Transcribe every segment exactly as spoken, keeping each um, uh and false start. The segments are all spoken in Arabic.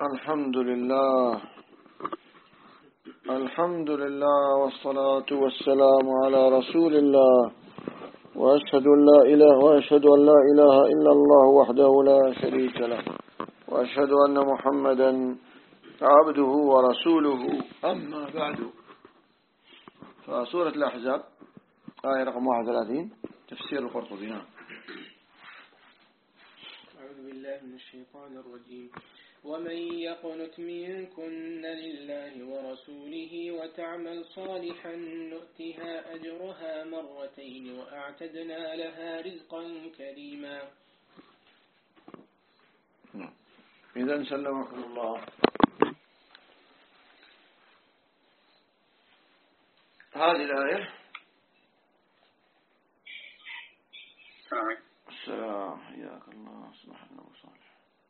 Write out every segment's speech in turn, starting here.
الحمد لله الحمد لله والصلاة والسلام على رسول الله وأشهد أن لا إله وأشهد أن لا إله إلا الله وحده لا شريك له وأشهد أن محمدا عبده ورسوله. أما بعد، فسورة الأحزاب آية رقم واحد وثلاثين تفسير القرطبي. نعم. أعوذ بالله من الشيطان الرجيم. ومن يقنت منكن لله ورسوله وتعمل صالحا نؤتها أجرها مرتين وأعتدنا لها رزقا كريما. إذن سلمكم الله. هذه الآية السلام حياك الله سبحانه وصالح.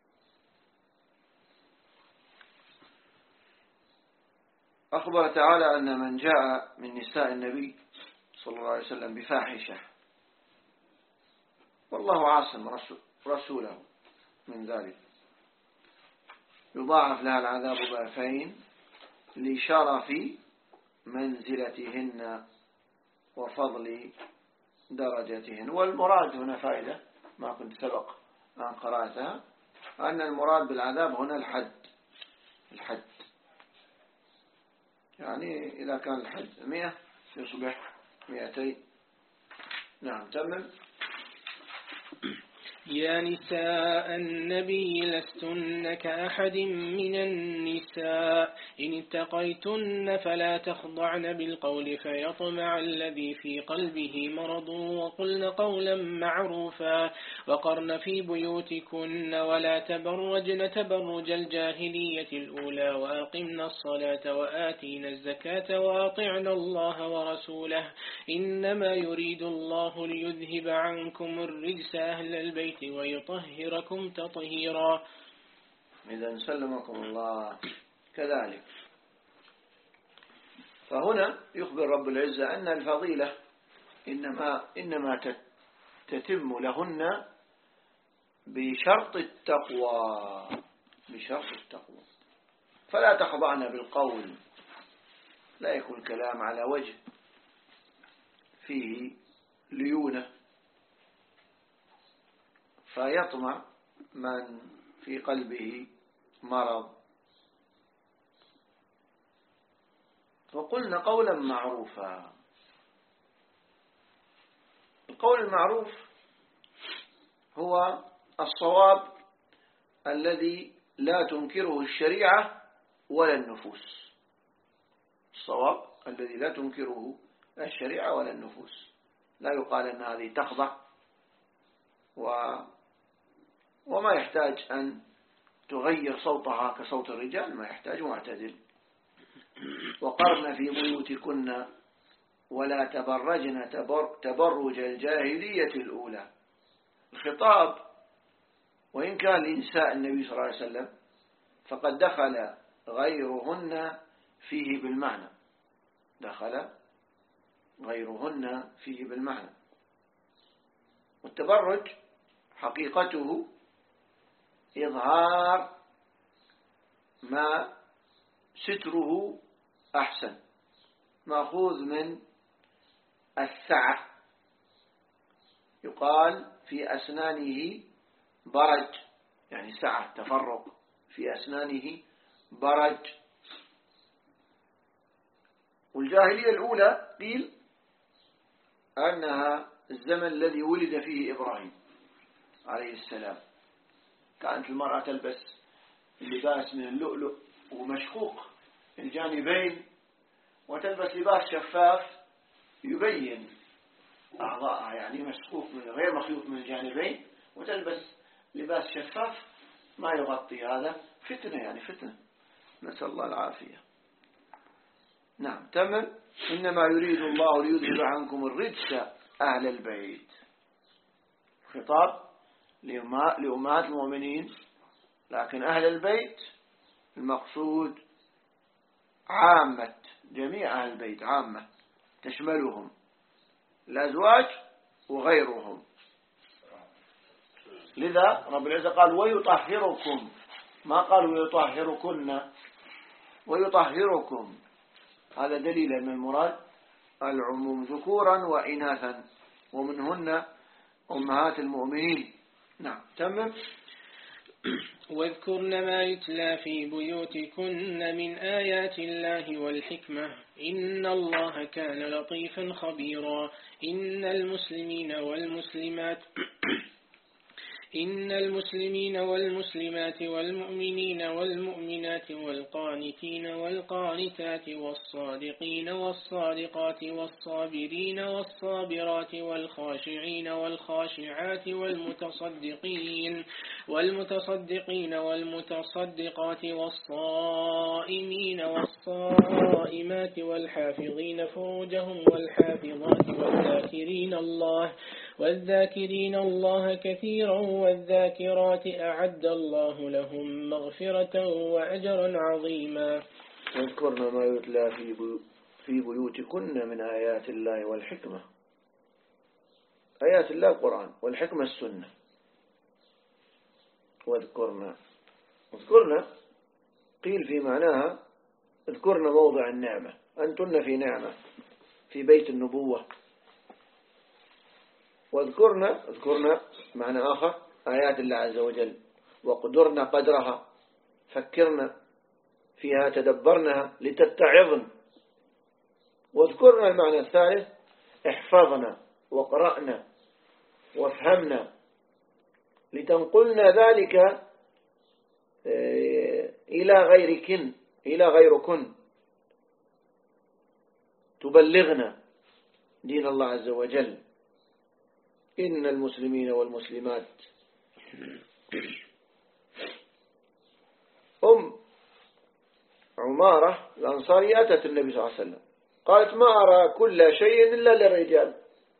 أخبر تعالى أن من جاء من نساء النبي صلى الله عليه وسلم بفاحشة والله عاصم رسوله من ذلك يضاعف لها العذاب ضعفين لشرف منزلتهن وفضل درجتهن. والمراد هنا فائدة ما كنت سبق أن قرأتها، أن المراد بالعذاب هنا الحد الحد يعني إذا كان الحد مئة يصبح مئتين. نعم تمام. يا نساء النبي لستن كأحد من النساء إن اتقيتن فلا تخضعن بالقول فيطمع الذي في قلبه مرض وقلن قولا معروفا وقرن في بيوتكن ولا تبرجن تبرج الجاهلية الأولى وأقمن الصلاة وآتينا الزكاة وأطعنا الله ورسوله إنما يريد الله ليذهب عنكم الرجس أهل البيت ويطهركم تطهيرا. إذا سلمكم الله. كذلك فهنا يخبر رب العزة أن الفضيلة إنما, إنما تتم لهن بشرط التقوى بشرط التقوى فلا تخضعن بالقول، لا يكون كلام على وجه فيه ليونة فيطمع من في قلبه مرض. وقلنا قولا معروفا. القول المعروف هو الصواب الذي لا تنكره الشريعة ولا النفوس الصواب الذي لا تنكره الشريعة ولا النفوس. لا يقال أن هذه تخضع و وما يحتاج أن تغير صوتها كصوت الرجال، ما يحتاج معتدل. وقرن في بيوتكن ولا تبرجن تبر تبرج الجاهلية الأولى. الخطاب وإن كان لنساء النبي صلى الله عليه وسلم فقد دخل غيرهن فيه بالمعنى دخل غيرهن فيه بالمعنى. والتبرج حقيقته إظهار ما ستره أحسن، مأخوذ من السعة. يقال في أسنانه برج، يعني سعة تفرق في أسنانه برج. والجاهلية الأولى قيل أنها الزمن الذي ولد فيه إبراهيم عليه السلام. كانت المرأة تلبس لباس من اللؤلؤ ومشقوق الجانبين، وتلبس لباس شفاف يبين أعضاءها، يعني مشقوق من غير مخيوط من الجانبين، وتلبس لباس شفاف ما يغطي. هذا فتنة، يعني فتنة، نسأل الله العافية. نعم تمام. إنما يريد الله ليذهب عنكم الرجس أهل البيت. خطاب لأمهات المؤمنين، لكن أهل البيت المقصود عامة، جميع أهل البيت عامة تشملهم الأزواج وغيرهم. لذا رب العزة قال ويطهركم ما قالوا يطهركن ويطهركم، هذا دليل أن المراد العموم ذكورا وإناثا، ومنهن أمهات المؤمنين. نعم تمام. واذكرن ما يتلى في بيوتكن من آيات الله والحكمة إن الله كان لطيفا خبيرا. إن المسلمين والمسلمات إن المسلمين والمسلمات والمؤمنين والمؤمنات والقانتين والقانتات والصادقين والصادقات والصابرين والصابرات والخاشعين والخاشعات والمتصدقين والمتصدقين والمتصدقات والصائمين والصائمات والحافظين فروجهم والحافظات والذاكرين الله والذاكرين الله كثيرا والذاكرات أعد الله لهم مغفرة وأجرا عظيما. واذكرن ما يتلى في في بيوتكن من آيات الله والحكمة. آيات الله القرآن، والحكمة السنة. واذكرن اذكرن قيل في معناها اذكرن موضع النعمة، أنتن في نعمة في بيت النبوة. واذكرن اذكرن معنى آخر آيات الله عز وجل، وقدرن قدرها، فكرن فيها، تدبرنها لتتعظن. واذكرن المعنى الثالث احفظنا وقرأنا وافهمنا، لتنقلنا ذلك إلى غيركن إلى غيركن، تبلغنا دين الله عز وجل. إن المسلمين والمسلمات. أم عمارة الأنصارية أتت النبي صلى الله عليه وسلم قالت ما أرى كل شيء إلا للرجال،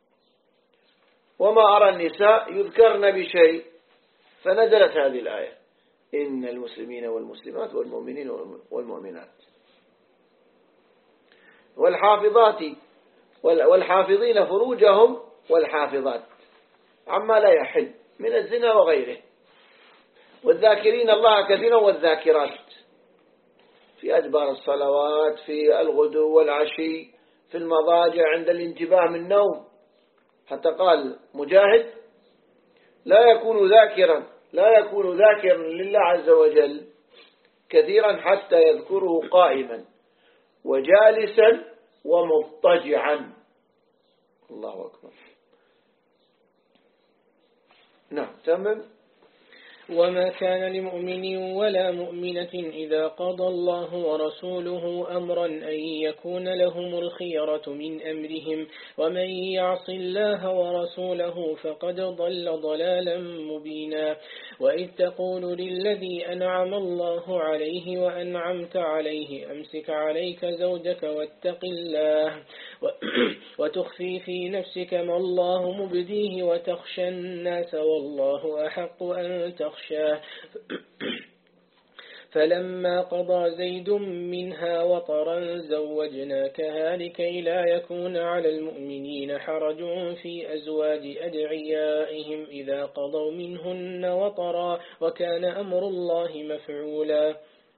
وما أرى النساء يذكرن بشيء، فنزلت هذه الآية إن المسلمين والمسلمات والمؤمنين والمؤمنات والحافظات والحافظين فروجهم والحافظات عما لا يحل من الزنا وغيره، والذاكرين الله كثيرا والذاكرات في أدبار الصلوات، في الغدو والعشي، في المضاجع، عند الانتباه من النوم. حتى قال مجاهد لا يكون ذاكرا لا يكون ذاكرا لله عز وجل كثيرا حتى يذكره قائما وجالسا ومضطجعا. الله أكبر. نعم تمام. وما كان لمؤمن ولا مؤمنة إذا قضى الله ورسوله أمرا أن يكون لهم الخيرة من أمرهم، ومن يعص الله ورسوله فقد ضل ضلالا مبينا. وإذ تقول للذي أنعم الله عليه وأنعمت عليه أمسك عليك زوجك واتق الله وتخفي في نفسك ما الله مبديه وتخشى الناس والله أحق أن تخشاه. فلما قضى زيد منها وطرا زوجناكها لكي لا يكون على المؤمنين حرج في أزواج أدعيائهم إذا قضوا منهن وطرا وكان أمر الله مفعولا.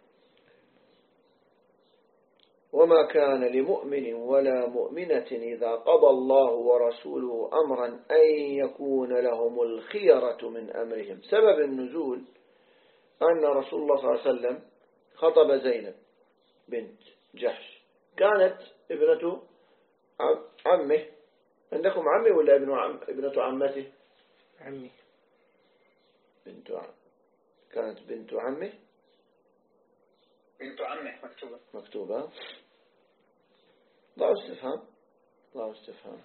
وما كان لمؤمن ولا مؤمنة إذا قضى الله ورسوله أمرا أن يكون لهم الخيرة من أمرهم. سبب النزول أن رسول الله صلى الله عليه وسلم خطب زينب بنت جحش، كانت ابنة عمه. عندكم عمي ولا ابن عم ابنة عمته؟ عمي. بنت عم كانت بنت عمه بنت عمه مكتوبة مكتوبة. ضعوا استفهام ضعوا استفهام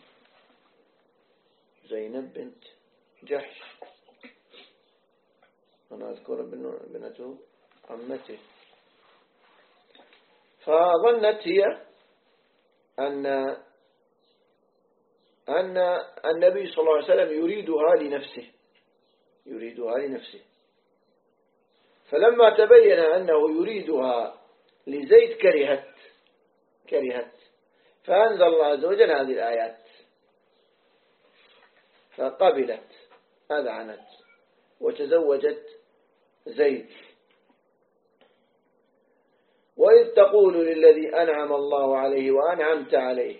زينب بنت جحش، أنا أذكر ابنته عمته. فظنت هي أن أن النبي صلى الله عليه وسلم يريدها لنفسه يريدها لنفسه فلما تبين أنه يريدها لزيد كرهت كرهت فأنزل الله عز وجل هذه الآيات فقبلت أذعنت وتزوجت زيد وإذ تقول للذي أنعم الله عليه وأنعمت عليه،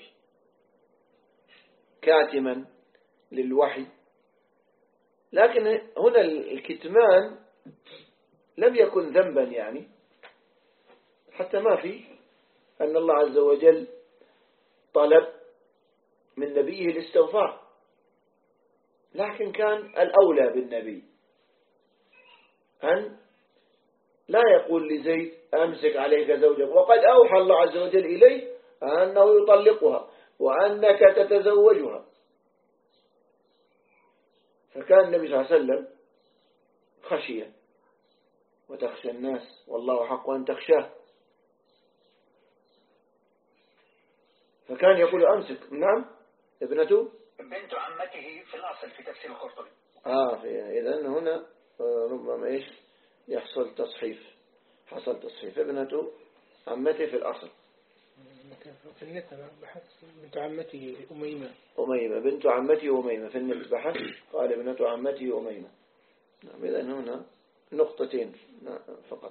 كاتما للوحي. لكن هنا الكتمان لم يكن ذنبا، يعني حتى ما في أن الله عز وجل طلب من نبيه الاستغفار، لكن كان الأولى بالنبي أن لا يقول لزيد أمسك عليك زوجك، وقد أوحى الله عز وجل إليه أنه يطلقها وأنك تتزوجها. فكان النبي صلى الله عليه وسلم خشية، وتخشى الناس والله حق أن تخشاه، فكان يقول أمسك. نعم، ابنته بنت عمته في الأصل في تفسير القرطبي. آه إذن هنا ربما إيش يحصل تصحيف، حصل تصحيف ابنته عمته في الأصل. في النت بحث بنت عمته أميمة. أميمة بنت عمته أميمة في النت بحث قال ابنة عمته أميمة. نعم، إذن هنا نقطتين فقط.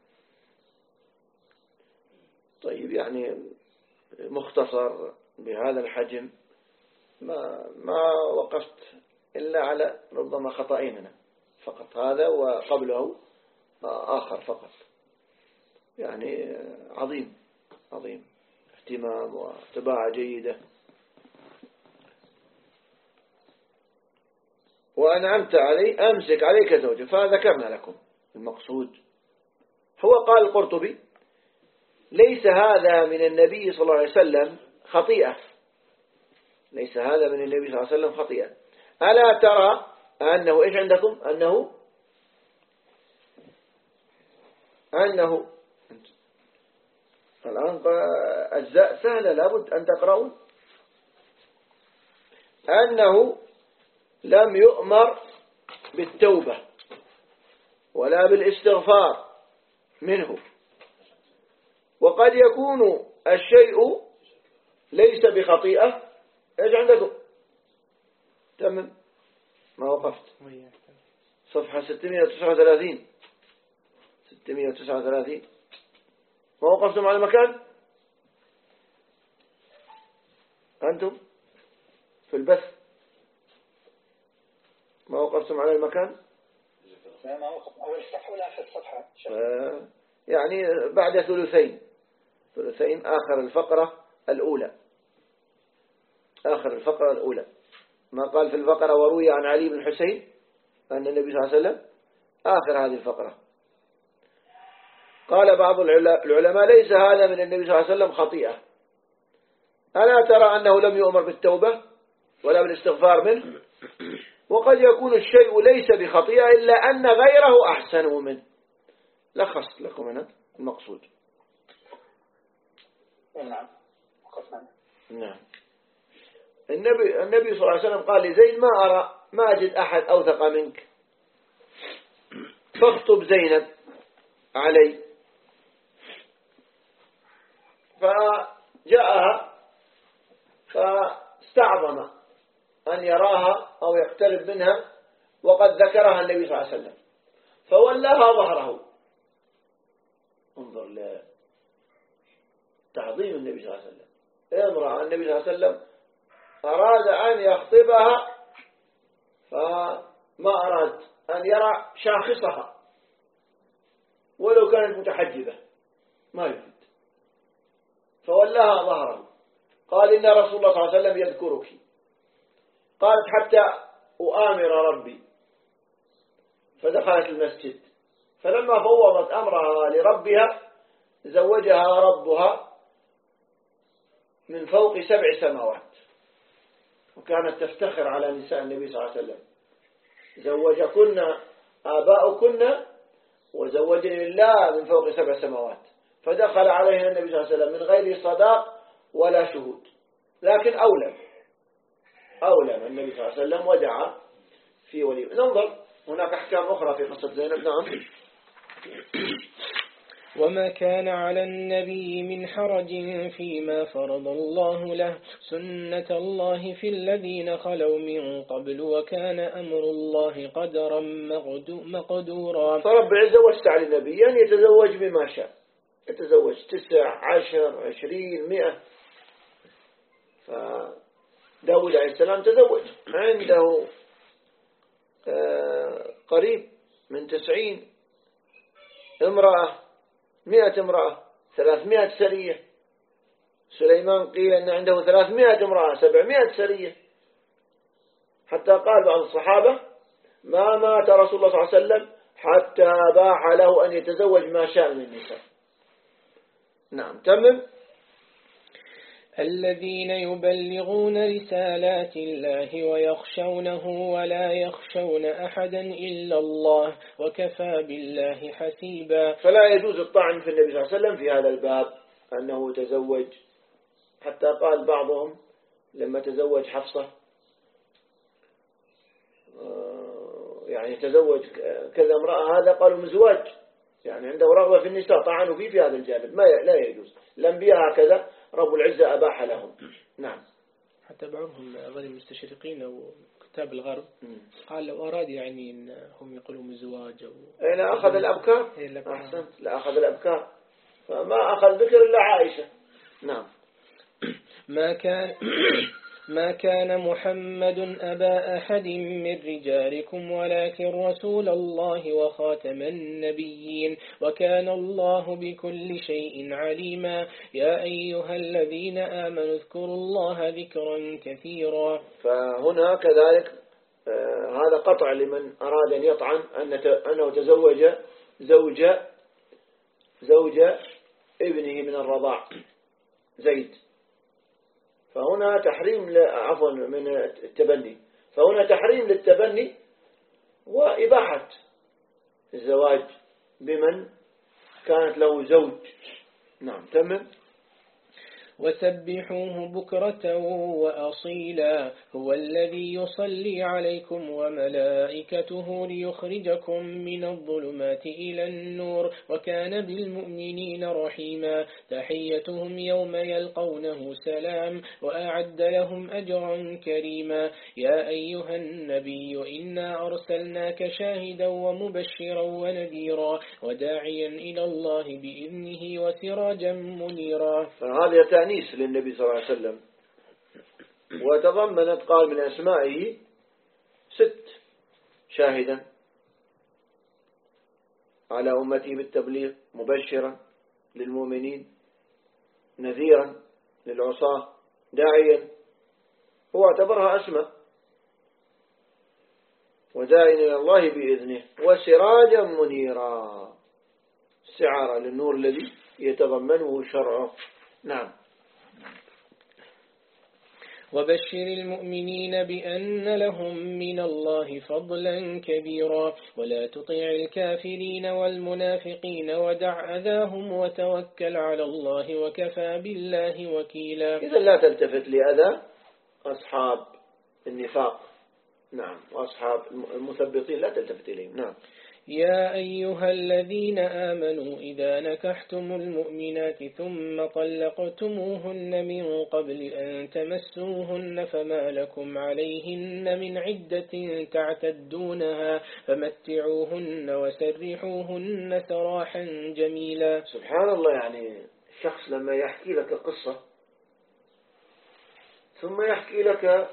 طيب، يعني مختصر بهذا الحجم، ما ما وقفت إلا على ربما خطأين فقط، هذا وقبله آخر فقط. يعني عظيم عظيم، اهتمام وطباعة جيدة. وأنعمت علي أمسك عليك زوجك، فذكرنا لكم المقصود. هو قال القرطبي ليس هذا من النبي صلى الله عليه وسلم خطيئة، ليس هذا من النبي صلى الله عليه وسلم خطيئة. ألا ترى أنه إيش عندكم؟ أنه أنه الآن أجزاء سهلة لابد أن تقرأون. أنه لم يؤمر بالتوبة ولا بالاستغفار منه، وقد يكون الشيء ليس بخطيئة. ايش عندكم؟ تمام، ما وقفت. صفحة ستمائة وتسعة وثلاثين ستمائة وتسعة وثلاثين ما وقفتم على المكان أنتم في البث؟ ما وقفتم على المكان؟ ما وقف أول صفحة في الصفحة آه يعني بعد ثلثين ثلثين آخر الفقرة الأولى، آخر الفقرة الأولى. ما قال في الفقرة وروي عن علي بن حسين أن النبي صلى الله عليه وسلم، آخر هذه الفقرة. قال بعض العلماء ليس هذا من النبي صلى الله عليه وسلم خطيئة. ألا ترى أنه لم يؤمر بالتوبة ولا بالاستغفار منه، وقد يكون الشيء ليس بخطيئة إلا أن غيره أحسن منه. لخصت لكم هنا المقصود. نعم نعم. النبي النبي صلى الله عليه وسلم قال لزيد ما أرى ما أجد أحد أوثق منك، فاخطب زينب علي. فجاءها فاستعظم أن يراها أو يقترب منها، وقد ذكرها النبي صلى الله عليه وسلم، فولاها ظهره. انظر لتعظيم النبي صلى الله عليه وسلم. امرأة النبي صلى الله عليه وسلم أراد أن يخطبها، فما أراد أن يرى شاخصها ولو كانت متحجبة، ما يفيد، فولاها ظهره. قال إن رسول الله صلى الله عليه وسلم يذكرك. قالت حتى أؤامر ربي، فدخلت المسجد، فلما فوضت أمرها لربها زوجها ربها من فوق سبع سماوات، وكانت تفتخر على نساء النبي صلى الله عليه وسلم: زوجكن آباؤكن وزوجني الله من فوق سبع سماوات. فدخل عليها النبي صلى الله عليه وسلم من غير صداق ولا شهود، لكن أولى أولى من النبي صلى الله عليه وسلم ودعا في ولي. ننظر هناك أحكام أخرى في قصة زينب. نعم. وما كان على النبي من حرج فيما فرض الله له، سنة الله في الذين خلوا من قبل، وكان أمر الله قدرا مقدورا. فرب العزة وسع للنبي أن يتزوج بما شاء، يتزوج تسع عشر عشرين مئة. فداود عليه السلام تزوج عنده قريب من تسعين امرأة، مئة امرأة، ثلاثمائة سرية. سليمان قيل أن عنده ثلاثمائة امرأة، سبعمائة سرية. حتى قال بعض الصحابة ما مات رسول الله صلى الله عليه وسلم حتى باح له أن يتزوج ما شاء من النساء. نعم تمام. الذين يبلغون رسالات الله ويخشونه ولا يخشون أحدا إلا الله وكفى بالله حسيبا. فلا يجوز الطعن في النبي صلى الله عليه وسلم في هذا الباب أنه تزوج. حتى قال بعضهم لما تزوج حفصة يعني تزوج كذا امرأة، هذا قالوا من زواج، يعني عنده رغبة في النساء، طعنوا فيه في هذا الجانب. ما لا يجوز. الأنبياء هكذا رب العزة أباح لهم. نعم. حتى بعضهم غير المستشرقين أو كتاب الغرب قال لو أراد يعني إن هم يقولوا من زواج أو أي لا أخذ الأبكار. أحسنت، لا أخذ الأبكار، فما أخذ ذكر إلا عائشة. نعم. ما كان ما كان محمد أبا أحد من رجالكم ولكن رسول الله وخاتم النبيين وكان الله بكل شيء عليما. يا أيها الذين آمنوا اذكروا الله ذكرا كثيرا. فهنا كذلك آه هذا قطع لمن أراد أن يطعن أنه تزوج زوجة زوجة ابنه من الرضاع زيد. فهنا تحريم عفوا من التبني، فهنا تحريم للتبني وإباحة الزواج بمن كانت له زوج. نعم تمام. وسبحوه بكرة وأصيلا هو الذي يصلي عليكم وملائكته ليخرجكم من الظلمات إلى النور وكان بالمؤمنين رحيما. تحيتهم يوم يلقونه سلام وأعد لهم أجرا كريما. يا أيها النبي إنا أرسلناك شاهدا ومبشرا ونذيرا وداعيا إلى الله بإذنه وسراجا منيرا. فهذا تأنيس للنبي صلى الله عليه وسلم، وتضمنت قال من أسمائه ست: شاهدا على أمته بالتبليغ، مبشرا للمؤمنين، نذيرا للعصاة، داعيا. هو اعتبرها أسماء. وداعيا إلى الله بإذنه وسراجا منيرا، استعارة للنور الذي يتضمنه شرعه. نعم. وبشر المؤمنين بأن لهم من الله فضلا كبيرا ولا تطع الكافرين والمنافقين ودع أذاهم وتوكل على الله وكفى بالله وكيلا. إذا لا تلتفت لأذى أصحاب النفاق. نعم. وأصحاب المثبطين لا تلتفت إليهم. نعم. يا أيها الذين آمنوا إذا نكحتم المؤمنات ثم طلقتموهن من قبل أن تمسوهن فما لكم عليهن من عدة تعتدونها فمتعوهن وسرحوهن سراحا جميلا. سبحان الله، يعني الشخص لما يحكي لك قصة ثم يحكي لك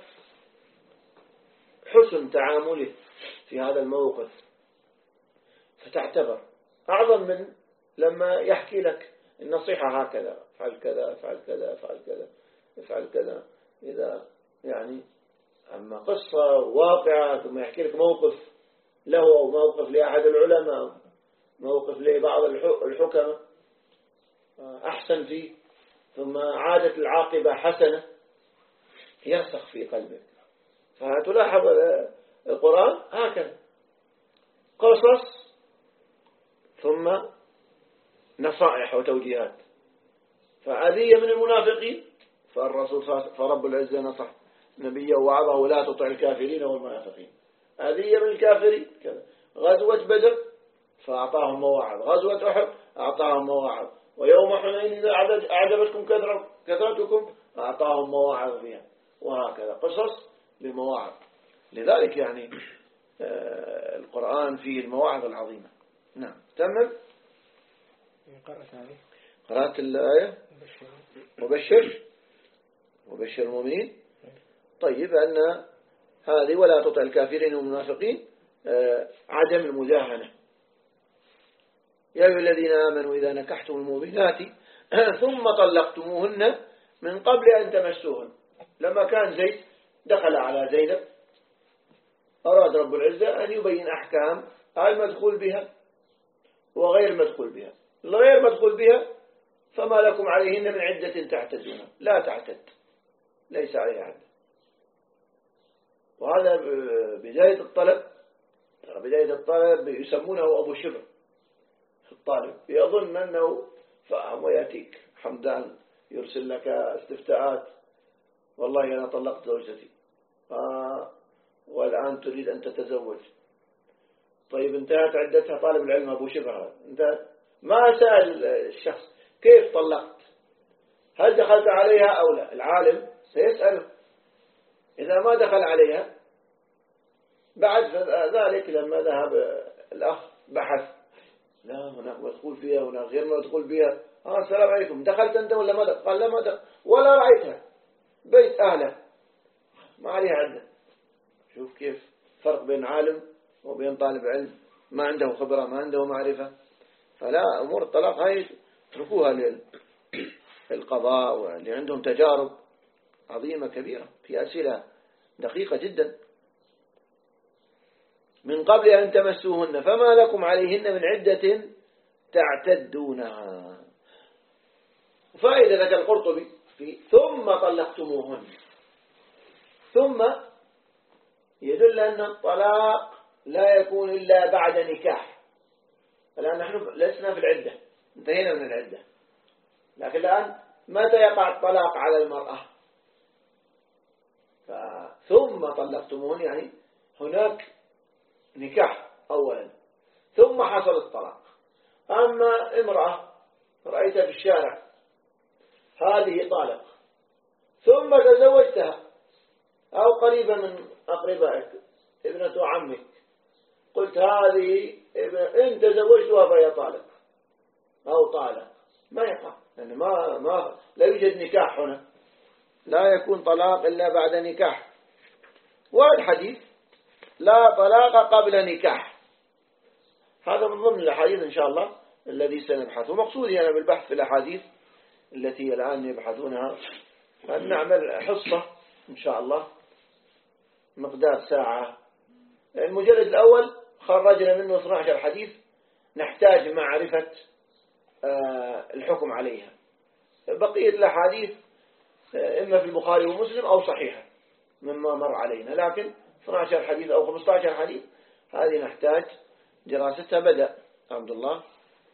حسن تعامله في هذا الموقف فتعتبر أعظم من لما يحكي لك النصيحة هكذا: افعل كذا افعل كذا افعل كذا افعل كذا. إذا يعني أما قصة واقعة ثم يحكي لك موقف له أو موقف لأحد العلماء، موقف لبعض الحكمة أحسن فيه، ثم عادت العاقبة حسنة، يرسخ في قلبك. فتلاحظ القرآن هكذا قصص ثم نصائح وتوجيهات. فأذية من المنافقين فالرسول فرب العزة نصح نبيه ووعظه: لا تطع الكافرين والمنافقين. أذية من الكافرين كذا. غزوة بدر فأعطاهم مواعظ، غزوة أحد أعطاهم مواعظ، ويوم حنين إذا أعجبتكم كثرتكم أعطاهم مواعظ فيها، وهكذا قصص لمواعظ. لذلك يعني القرآن فيه المواعظ العظيمة. نعم تمام. قرأت عليه قرأت الآية وبشر وبشر المؤمنين. طيب أن هذه ولا تطع الكافرين والمنافقين عدم المداهنة. يا أيها الذين آمنوا إذا نكحتم المؤمنات ثم طلقتموهن من قبل أن تمسوهن. لما كان زيد دخل على زينب أراد رب العزة أن يبين أحكام المدخول بها وغير المدخول بها. الغير مدخول بها فما لكم عليهن من عدة تعتدونها، لا تعتد، ليس عليها عدة. وهذا بداية الطلب. بداية الطلب يسمونه أبو شبر. الطالب يظن أنه فهم ويأتيك حمدان يرسل لك استفتاءات، والله أنا طلقت زوجتي آه والآن تريد أن تتزوج. طيب انتهت عدتها. طالب العلم أبو شبر انتهت. ما سأل الشخص كيف طلقت، هل دخلت عليها أو لا. العالم سيسأله. إذا ما دخل عليها بعد ذلك لما ذهب الأخ بحث، لا هناك مدخول فيها هناك غير مدخول بها. آه السلام عليكم، دخلت أنت ولا ما دخل؟ قال لا ما دخل ولا رأيتها، بيت أهله ما عليها عدة. شوف كيف فرق بين عالم وبين طالب علم ما عنده خبرة ما عنده معرفة. فلا أمور الطلاق هاي تركوها للقضاء واللي عندهم تجارب عظيمة كبيرة في أسئلة دقيقة جدا. من قبل أن تمسوهن فما لكم عليهن من عدة تعتدونها. فائدة ذكر القرطبي في ثم طلقتموهن، ثم يدل أن الطلاق لا يكون إلا بعد نكاح. الآن نحن لسنا في العدة، انتهينا من العدة، لكن الآن متى يقع الطلاق على المرأة؟ ثم طلقتموهن يعني هناك نكاح أولا ثم حصل الطلاق. أما امرأة رأيتها في الشارع هذه طالق ثم تزوجتها أو قريبة من أقربائك ابنة عمك، قلت هذه إن تزوجتها فهي طالق أو طالق، ما يقع يعني ما ما لا يوجد نكاح هنا، لا يكون طلاق إلا بعد نكاح. والحديث لا طلاق قبل نكاح، هذا من ضمن الأحاديث إن شاء الله الذي سنبحثه. مقصودي أنا بالبحث في الأحاديث التي الآن يبحثونها أن نعمل حصة إن شاء الله مقدار ساعة. المجلد الأول خرجنا منه اثنا عشر حديث نحتاج معرفة الحكم عليها. بقية الأحاديث إما في البخاري ومسلم أو صحيحة مما مر علينا، لكن اثنا عشر حديث أو خمسة عشر حديث هذه نحتاج دراستها. بدأ عبد الله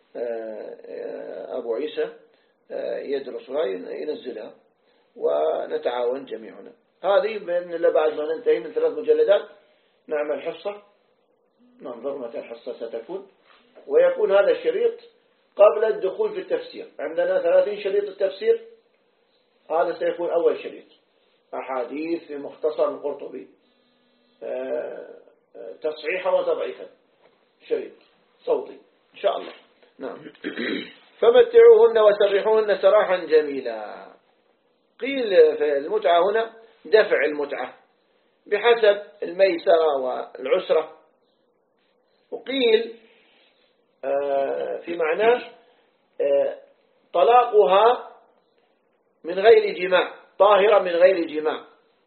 أبو عيسى يدرسها ينزلها ونتعاون جميعنا. هذه بإذن الله بعد ما ننتهي من ثلاث مجلدات نعمل حصة، ننظر متى الحصة ستكون، ويكون هذا الشريط قبل الدخول في التفسير. عندنا ثلاثين شريط التفسير، هذا سيكون أول شريط أحاديث في مختصر القرطبي تصحيحا وتضعيفا، شريط صوتي إن شاء الله. نعم. فمتعوهن وسرحوهن سراحا جميلا. قيل في المتعة هنا دفع المتعة بحسب الميسرة والعسرة، وقيل في معناه طلاقها من غير جماع، طاهرة من غير جماع.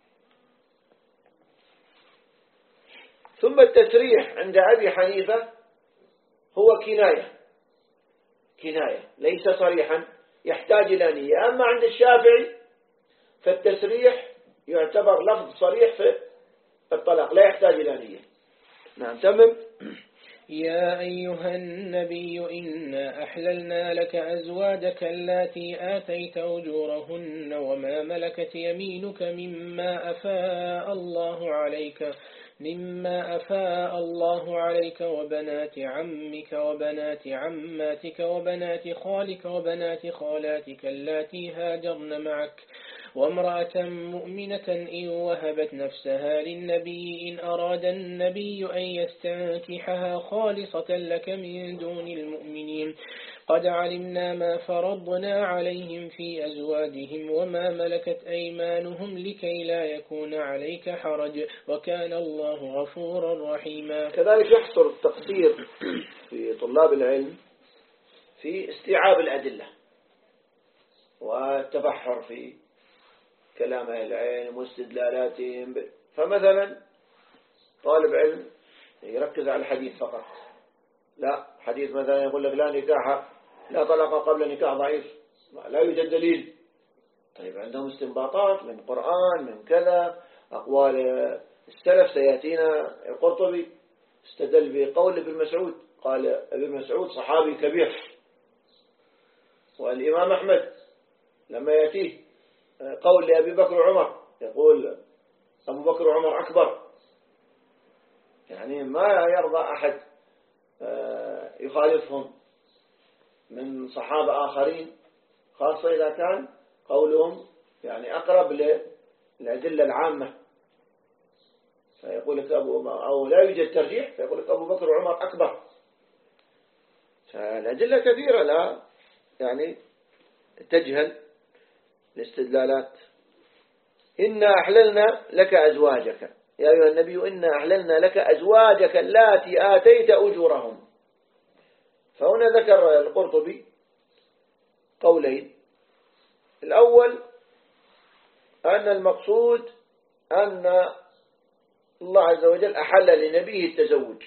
ثم التسريح عند أبي حنيفة هو كناية، كناية ليس صريحا يحتاج إلى نية. أما عند الشافعي فالتسريح يعتبر لفظ صريح في الطلاق لا يحتاج إلى نية. نعم تمام. يا أيها النبي إنا أحللنا لك أزواجك اللاتي آتيت أجورهن وما ملكت يمينك مما أفاء الله عليك مما أفاء الله عليك وبنات عمك وبنات عماتك وبنات خالك وبنات خالاتك اللاتي هاجرن معك وامرأة مؤمنة إن وهبت نفسها للنبي إن أراد النبي أن يستنكحها خالصة لك من دون المؤمنين. قد علمنا ما فرضنا عليهم في أزواجهم وما ملكت أيمانهم لكي لا يكون عليك حرج وكان الله غفورا رحيما. كذلك يحصل التقصير في طلاب العلم في استيعاب الأدلة والتبحر في كلام أهل العلم واستدلالاتهم. فمثلا طالب علم يركز على الحديث فقط، لا حديث مثلا يقول لك لا نكاح لا طلق قبل نكاح ضعيف، لا يوجد دليل. طيب عندهم استنباطات من قرآن من كذا، أقوال السلف سيأتينا. القرطبي استدل بقول ابن مسعود، قال ابن مسعود صحابي كبير. والإمام أحمد لما يأتيه قول لأبي بكر وعمر يقول أبو بكر وعمر أكبر. يعني ما يرضى أحد يخالفهم من صحابة آخرين، خاصة إذا كان قولهم يعني أقرب للأدلة العامة. فيقول لك أبو أو لا يوجد ترجيح، فيقول لك أبو بكر وعمر أكبر. فالأدلة كثيرة، لا يعني تجهل الاستدلالات. إنا أحللنا لك أزواجك يا أيها النبي إنا أحللنا لك أزواجك اللاتي آتيت أجورهم. فهنا ذكر القرطبي قولين. الأول أن المقصود أن الله عز وجل أحل لنبيه التزوج.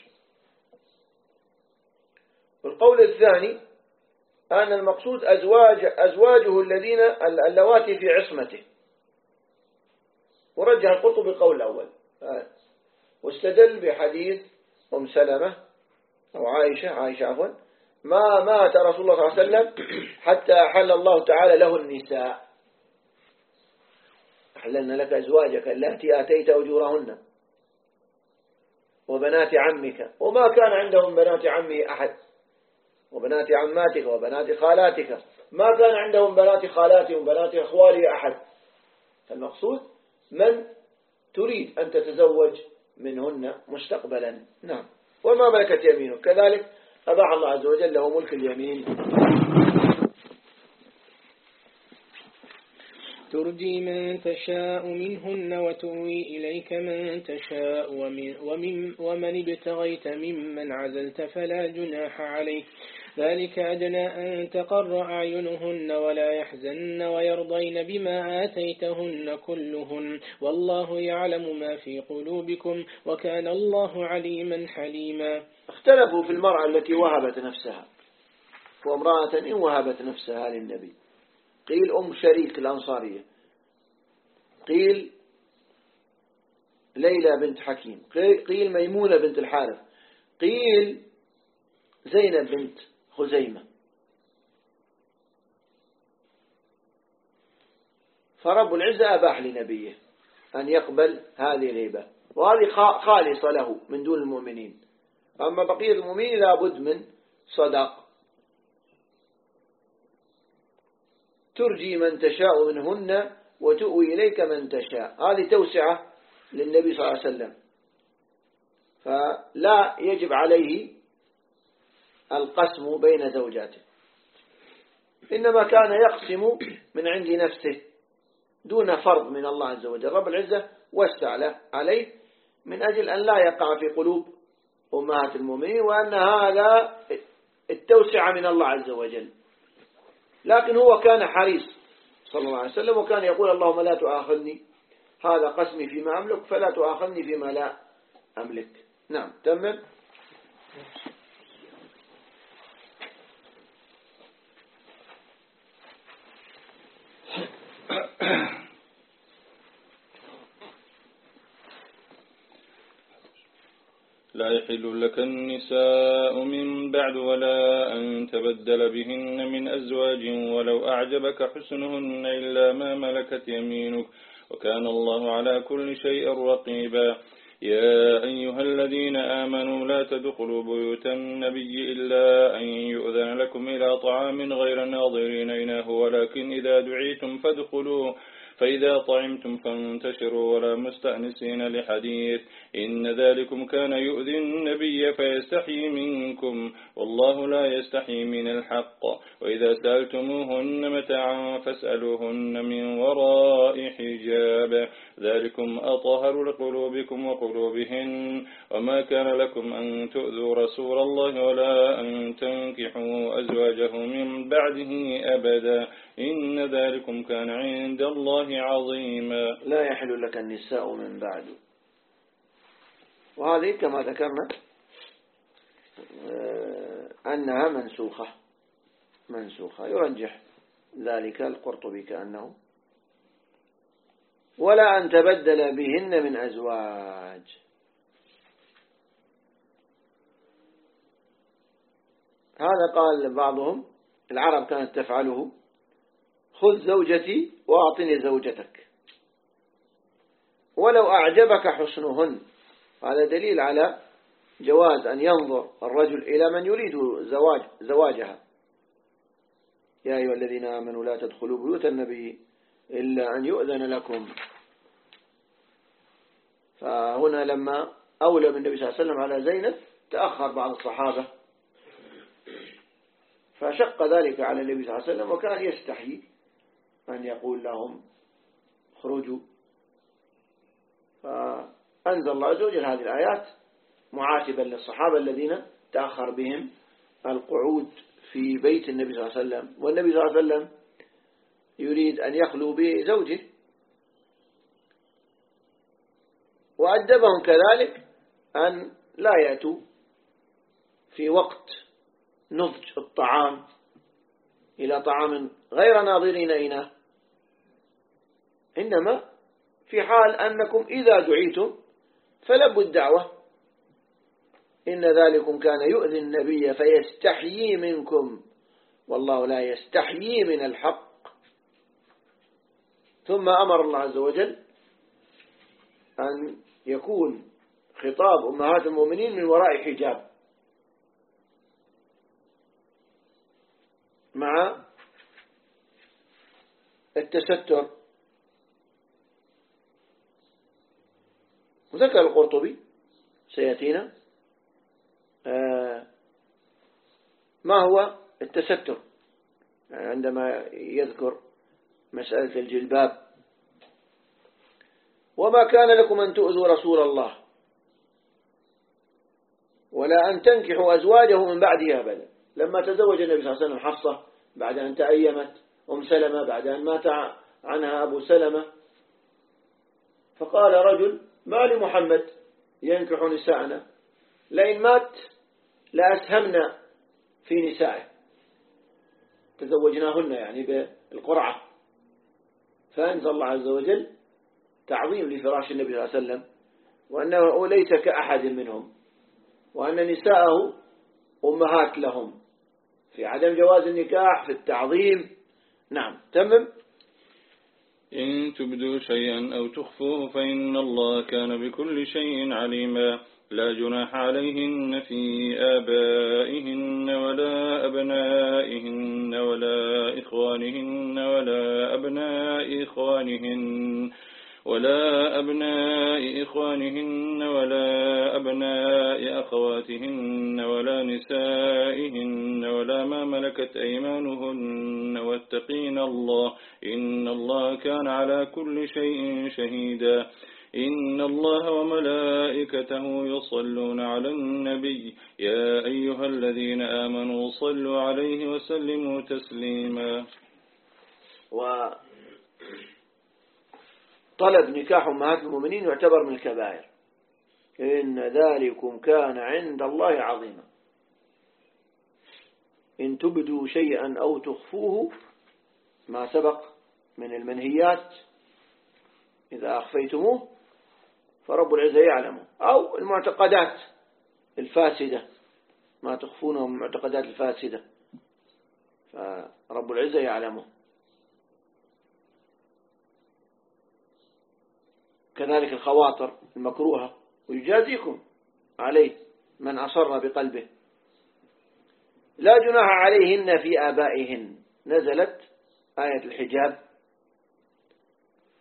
والقول الثاني أن المقصود أزواج أزواجه الذين اللواتي في عصمته. ورجح القرطبي القول الأول، واستدل بحديث أم سلمة أو عائشة عائشة عفوا ما مات رسول الله صلى الله عليه وسلم حتى أحل الله تعالى له النساء. أحللنا لك أزواجك التي آتيت أجورهن وبنات عمك، وما كان عندهم بنات عمه أحد، وبنات عماتك وبنات خالاتك، ما كان عندهم بنات خالاتي وبنات أخوالي أحد. المقصود من تريد أن تتزوج منهن مستقبلا. نعم. وما ملكت يمينك كذلك أباح الله عز وجل له ملك اليمين. ترجي من تشاء منهن وتؤوي إليك من تشاء ومن, ومن, ومن ابتغيت ممن عزلت فلا جناح عليك، ذلك أدنى أن تقر أعينهن ولا يحزن ويرضين بما آتيتهن كلهن والله يعلم ما في قلوبكم وكان الله عليما حليما. اختلفوا في المرأة التي وهبت نفسها، وامرأة إن وهبت نفسها للنبي، قيل أم شريك الأنصارية، قيل ليلى بنت حكيم، قيل ميمونة بنت الحارث، قيل زينب بنت خزيمة. فرب العزة أباح لنبيه أن يقبل هذه الهبة، وهذه خالصة له من دون المؤمنين. أما بقية المؤمنين لابد من صدق. ترجي من تشاء منهن وتؤوي إليك من تشاء، هذه توسعة للنبي صلى الله عليه وسلم، فلا يجب عليه القسم بين زوجاته، إنما كان يقسم من عند نفسه دون فرض من الله عز وجل. رب العزة وسع له عليه من أجل أن لا يقع في قلوب أمهات المؤمنين، وأن هذا التوسعة من الله عز وجل. لكن هو كان حريص صلى الله عليه وسلم، وكان يقول اللهم لا تؤاخذني، هذا قسمي فيما أملك فلا تؤاخذني فيما لا أملك. نعم. تمام. لا يحل لك النساء من بعد ولا أن تبدل بهن من أزواج ولو أعجبك حسنهن إلا ما ملكت يمينك وكان الله على كل شيء رقيبا. يا أيها الذين آمنوا لا تدخلوا بيوت النبي إلا أن يؤذن لكم إلى طعام غير ناظرين إناه ولكن إذا دعيتم فادخلوا فإذا طعمتم فانتشروا ولا مستأنسين لحديث إن ذلكم كان يؤذي النبي فيستحيي منكم والله لا يستحيي من الحق وإذا سألتموهن متاعا فاسألوهن من وراء حجاب ذلكم أطهر لقلوبكم وقلوبهن وما كان لكم أن تؤذوا رسول الله ولا أن تنكحوا أزواجه من بعده أبدا إن ذلكم كان عند الله عظيما. لا يحل لك النساء من بعد، وهذه كما ذكرنا أنها منسوخة منسوخة يرجح ذلك القرطبي كأنه ولا أن تبدل بهن من أزواج. هذا قال بعضهم العرب كانت تفعله خذ زوجتي وأعطني زوجتك ولو أعجبك حسنهن. هذا دليل على جواز أن ينظر الرجل إلى من يريد زواج زواجها. يا أيها الذين آمنوا لا تدخلوا بيوت النبي إلا أن يؤذن لكم. فهنا لما أولى من النبي صلى الله عليه وسلم على زينب تأخر بعض الصحابة فشق ذلك على النبي صلى الله عليه وسلم وكان يستحي أن يقول لهم خرجوا. فأنزل الله عز وجل هذه الآيات معاتبا للصحابة الذين تأخر بهم القعود في بيت النبي صلى الله عليه وسلم والنبي صلى الله عليه وسلم يريد أن يخلو بزوجه. وأدبهم كذلك أن لا يأتوا في وقت نضج الطعام إلى طعام غير ناظرين إناه، إنما في حال أنكم إذا دعيتم فلبوا الدعوة. إن ذلكم كان يؤذي النبي فيستحيي منكم والله لا يستحيي من الحق. ثم أمر الله عز وجل أن يكون خطاب أمهات المؤمنين من وراء حجاب مع التستر. وذكر القرطبي سيأتينا ما هو التستر عندما يذكر مسألة الجلباب. وما كان لكم أن تؤذوا رسول الله ولا أن تنكحوا أزواجه من بعده أبدا. لما تزوج النبي صلى الله عليه وسلم حفصة بعد أن تأيمت أم سلمة بعد أن مات عنها أبو سلمة فقال رجل ما لمحمد ينكح نساءنا لئن مات لأسهمنا في نسائه تزوجناهن يعني بالقرعة. فأنزل الله عز وجل تعظيم لفراش النبي صلى الله عليه وسلم وأنه ليس كأحد منهم وأن نساءه أمهات لهم في عدم جواز النكاح في التعظيم. نعم تمم. إن تبدوا شيئا أو تخفوه فإن الله كان بكل شيء عليما. لا جناح عليهن في آبائهن ولا أبنائهن ولا إخوانهن ولا أبناء إخوانهن ولا أبناء إخوانهن ولا أبناء أخواتهن ولا نسائهن ولا ما ملكت أيمانهن واتقين الله إن الله كان على كل شيء شهيدا. إن الله وملائكته يصلون على النبي يا أيها الذين آمنوا صلوا عليه وسلموا تسليما. وطلب نكاح أمهات المؤمنين يعتبر من الكبائر. إن ذلكم كان عند الله عظيما. إن تبدوا شيئا أو تخفوه ما سبق من المنهيات إذا أخفيتموه فرب العزة يعلمه أو المعتقدات الفاسدة ما تخفونه من المعتقدات الفاسدة فرب العزة يعلمه. كذلك الخواطر المكروهة ويجازيكم عليه من أصر بقلبه. لا جناح عليهن في آبائهن نزلت آية الحجاب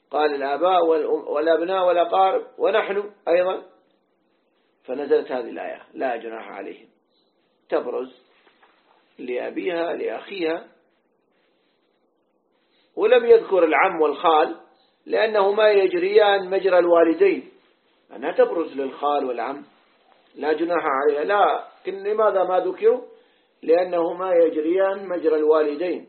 قال الآباء والأبناء والأقارب ونحن أيضا، فنزلت هذه الآية لا جناح عليهم، تبرز لأبيها لأخيها. ولم يذكر العم والخال لأنهما يجريان مجرى الوالدين، أنها تبرز للخال والعم لا جناح عليها، لا، لكن لماذا ما ذكروا؟ لأنهما يجريان مجرى الوالدين.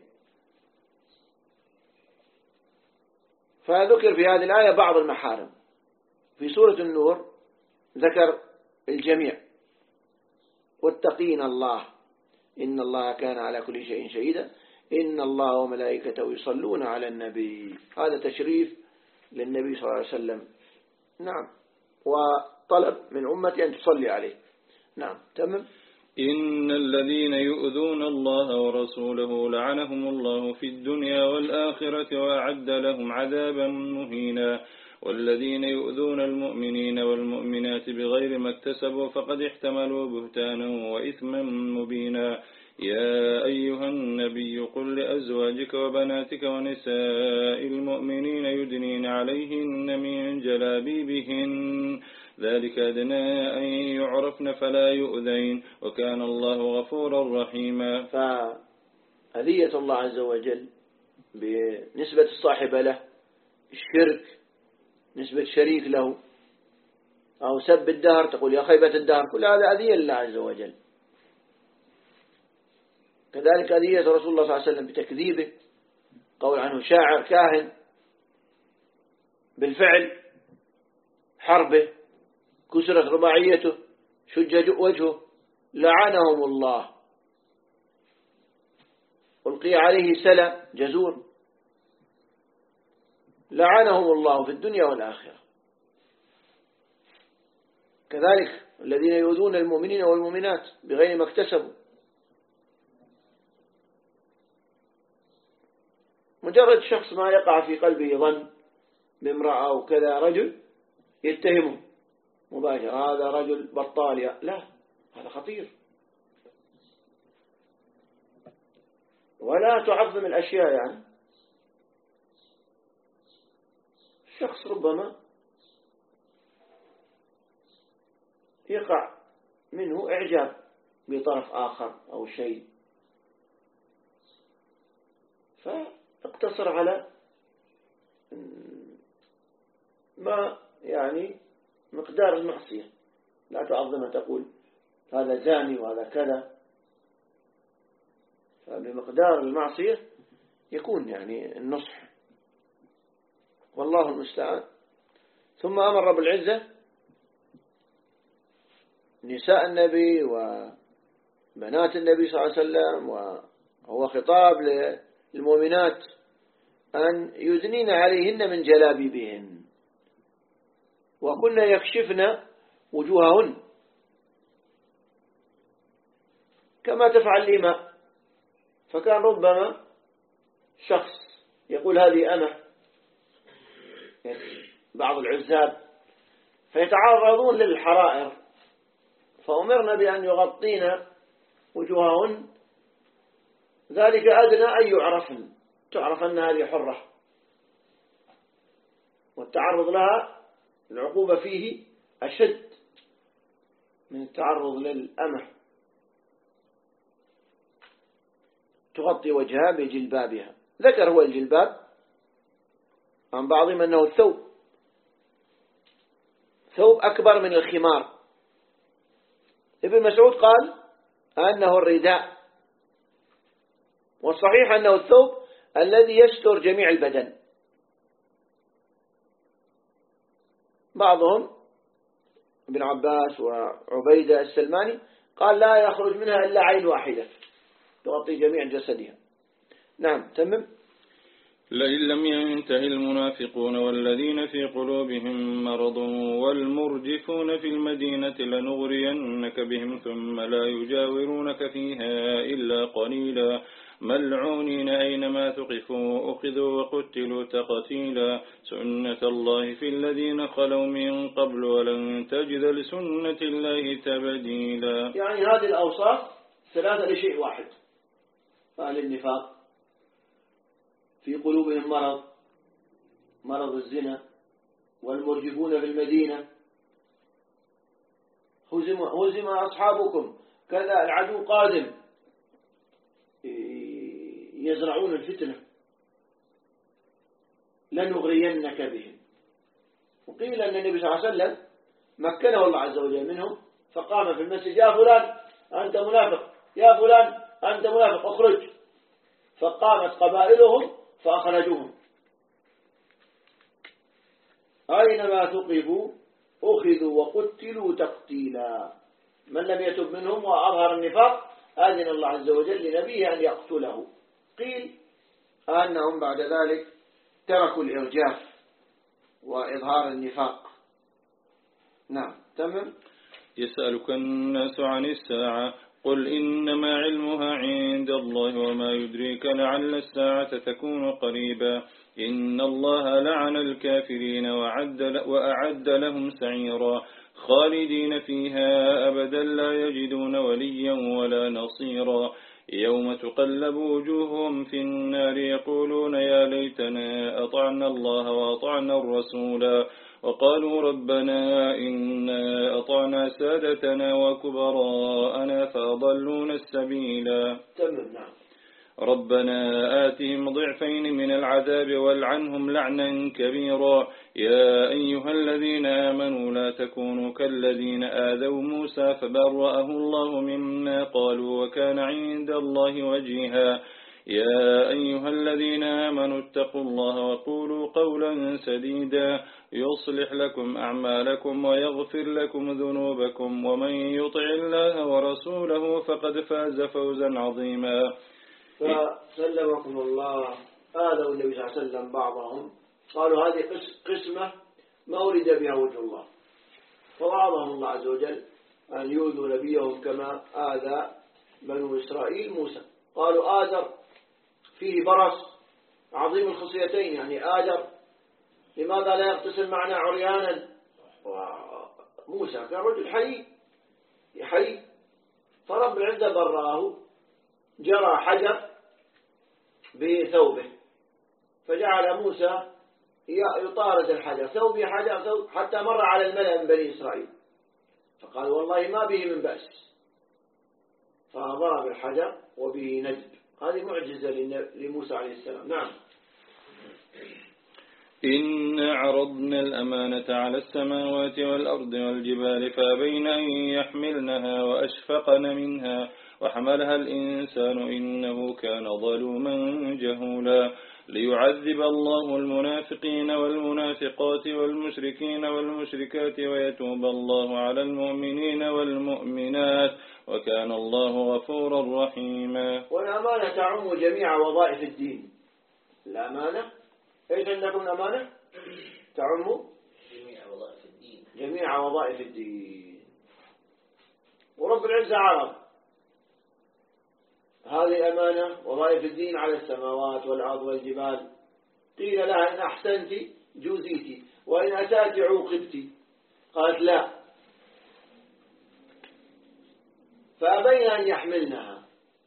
فذكر في هذه الآية بعض المحارم. في سورة النور ذكر الجميع: واتقين الله إن الله كان على كل شيء شهيدا إن الله وملائكته يصلون على النبي. هذا تشريف للنبي صلى الله عليه وسلم، نعم، وطلب من أمتي أن تصلي عليه. نعم، تمام. إن الذين يؤذون الله ورسوله لعنهم الله في الدنيا والآخرة وأعد لهم عذابا مهينا. والذين يؤذون المؤمنين والمؤمنات بغير ما اكتسبوا فقد احتملوا بهتانا وإثما مبينا. يا أيها النبي قل لأزواجك وبناتك ونساء المؤمنين يدنين عليهن من جلابيبهن ذلك أدنى أن يعرفن فلا يؤذين وكان الله غفورا رحيما. فأذية الله عز وجل بنسبة الصاحب له، الشرك، نسبة شريك له، أو سب الدهر، تقول يا خيبة الدهر، كل هذا أذية لله عز وجل. كذلك أذية رسول الله صلى الله عليه وسلم بتكذيبه، قول عنه شاعر كاهن، بالفعل حربه، كسرت رباعيته، شج وجهه، لعنهم الله، ألقي عليه سلة جزور، لعنهم الله في الدنيا والآخرة. كذلك الذين يؤذون المؤمنين والمؤمنات بغير ما اكتسبوا، مجرد شخص ما يقع في قلبه ظن بامرأة أو كذا رجل يتهمه مباشر، هذا رجل بطال، لا، هذا خطير. ولا تعظم الأشياء، يعني الشخص ربما يقع منه إعجاب بطرف آخر أو شيء، فاقتصر على ما يعني مقدار المعصية، لا تعظمها، تقول هذا زاني وهذا كذا. فبمقدار المعصية يكون يعني النصح، والله المستعان. ثم أمر رب العزة نساء النبي وبنات النبي صلى الله عليه وسلم، وهو خطاب للمؤمنات أن يدنين عليهن من جلابيبهن، وكنا يكشفن وجوههن كما تفعل الإماء. فكان ربما شخص يقول هذه أمة، بعض العزاب، فيتعرضون للحرائر، فأمرنا بأن يغطين وجوههن، ذلك أدنى أن يعرفن، تعرف أن هذه حرة، والتعرض لها العقوبة فيه أشد من التعرض للأمة. تغطي وجهها بجلبابها. ذكر هو الجلباب عن بعضهم أنه الثوب، ثوب أكبر من الخمار. ابن مسعود قال أنه الرداء، والصحيح أنه الثوب الذي يستر جميع البدن. بعضهم ابن عباس وعبيدة السلماني قال لا يخرج منها إلا عين واحدة تغطي جميع جسدها. نعم، تمام. لئن لم ينته المنافقون والذين في قلوبهم مرض والمرجفون في المدينة لنغرينك بهم ثم لا يجاورونك فيها إلا قليلا ملعونين أينما ثقفوا أخذوا وقتلوا تقتيلا سنة الله في الذين خلوا من قبل ولن تجد لسنة الله تبديلا. يعني هذه الأوصاف ثلاثة لشيء واحد: أهل النفاق في قلوبهم مرض، مرض الزنا والمرجفون في المدينة، هزم, هزم أصحابكم كذا، العدو قادم، يزرعون الفتنة، لنغرينك بهم. وقيل أن النبي صلى الله عليه وسلم مكنه الله عز وجل منهم، فقام في المسجد: يا فلان أنت منافق، يا فلان أنت منافق، اخرج. فقامت قبائلهم فأخرجوهم. أينما ثقفوا أخذوا وقتلوا تقتيلا. من لم يتب منهم وأظهر النفاق أذن الله عز وجل لنبيه أن يقتله. قيل أنهم بعد ذلك تركوا الإرجاف وإظهار النفاق. نعم تمام. يسألك الناس عن الساعة قل إنما علمها عند الله وما يدريك لعل الساعة تكون قريبا إن الله لعن الكافرين وأعد, وأعد لهم سعيرا خالدين فيها أبدا لا يجدون وليا ولا نصيرا يوم تقلب وجوههم في النار يقولون يا ليتنا أطعنا الله وأطعنا الرسولا وقالوا ربنا إنا أطعنا سادتنا وكبراءنا فأضلون السبيلا. تمام. نعم. ربنا آتهم ضعفين من العذاب والعنهم لعنا كبيرا يا أيها الذين آمنوا لا تكونوا كالذين آذوا موسى فبرأه الله مما قالوا وكان عند الله وجيها يا أيها الذين آمنوا اتقوا الله وقولوا قولا سديدا يصلح لكم أعمالكم ويغفر لكم ذنوبكم ومن يطع الله ورسوله فقد فاز فوزا عظيما. فسلمكم الله. آذوا النبي صلى الله عليه وسلم بعضهم، قالوا هذه قسمة ما ولد بها وجه الله، فوعظهم الله عز وجل أن يؤذوا نبيهم كما آذى بنو إسرائيل موسى. قالوا آذر فيه برص عظيم الخصيتين، يعني آذر لماذا لا يغتسل معنا عريانا؟ موسى كان رجل حي حي فرب العزة براه، جرى حجر بثوبه فجعل موسى يطارد الحجر، ثوبي حجر ثوب، حتى مر على الملأ من بني إسرائيل فقال والله ما به من بأس، فضرب الحجر وبه نجد. هذه معجزة لموسى عليه السلام. نعم. إنا عرضنا الأمانة على السماوات والأرض والجبال فأبين أن يحملنها وأشفقن منها وحملها الإنسان إنه كان ظلوما جهولا ليعذب الله المنافقين والمنافقات والمشركين والمشركات ويتوب الله على المؤمنين والمؤمنات وكان الله غفورا رحيما. والأمانة تعم جميع وظائف الدين. الأمانة إيش عندكم الأمانة؟ تعم جميع وظائف الدين. جميع وظائف الدين. ورب العزة عرض هذه الأمانة وظائف الدين على السماوات والأرض والجبال. قيل لها إن أحسنت جوزيت وإن أسأت عوقبت، قالت لا، فأبين أن يحملنها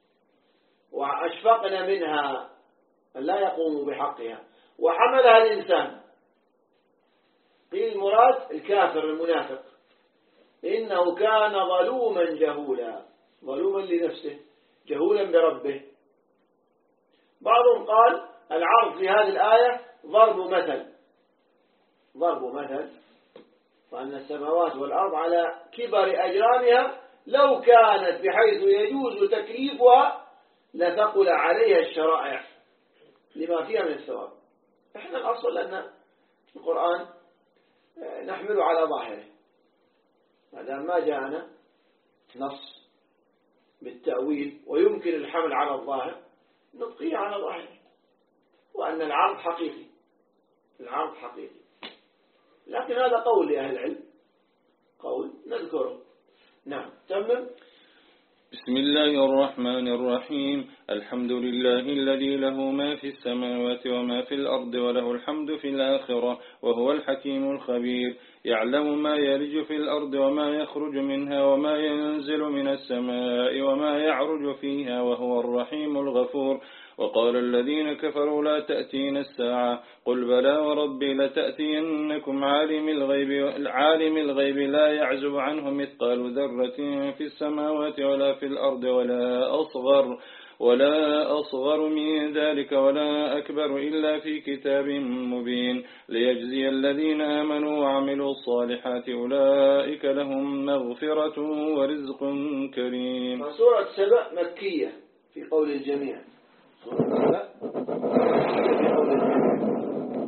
وأشفقن منها أن لا يقوموا بحقها وحملها الإنسان. قيل المراد الكافر المنافق، إنه كان ظلوما جهولا، ظلوما لنفسه جهولا بربه. بعضهم قال العرض في هذه الآية ضرب مثل، ضرب مثل، وأن السماوات والأرض على كبر أجرامها لو كانت بحيث يجوز تكليفها لثقل عليها الشرائع لما فيها من الثواب. احنا الأصل أن القرآن نحمله على ظاهره، ما دام ما جاءنا نص بالتأويل ويمكن الحمل على الظاهر نبقيه على ظاهره، وأن العرض حقيقي، العرض حقيقي. لكن هذا قول لأهل العلم، قول نذكره. نعم تمام. بسم الله الرحمن الرحيم الحمد لله الذي له ما في السماوات وما في الأرض وله الحمد في الآخرة وهو الحكيم الخبير يعلم ما يلج في الأرض وما يخرج منها وما ينزل من السماء وما يعرج فيها وهو الرحيم الغفور وقال الذين كفروا لا تأتينا الساعة قل بلى وربي لتأتينكم عالم الغيب, عالم الغيب لا يعزب عنه مثقال ذرة في السماوات ولا في الأرض ولا أصغر ولا أصغر من ذلك ولا أكبر إلا في كتاب مبين ليجزي الذين آمنوا وعملوا الصالحات أولئك لهم مغفرة ورزق كريم. سورة سبأ مكية في قول الجميع. سورة سبأ في قول الجميع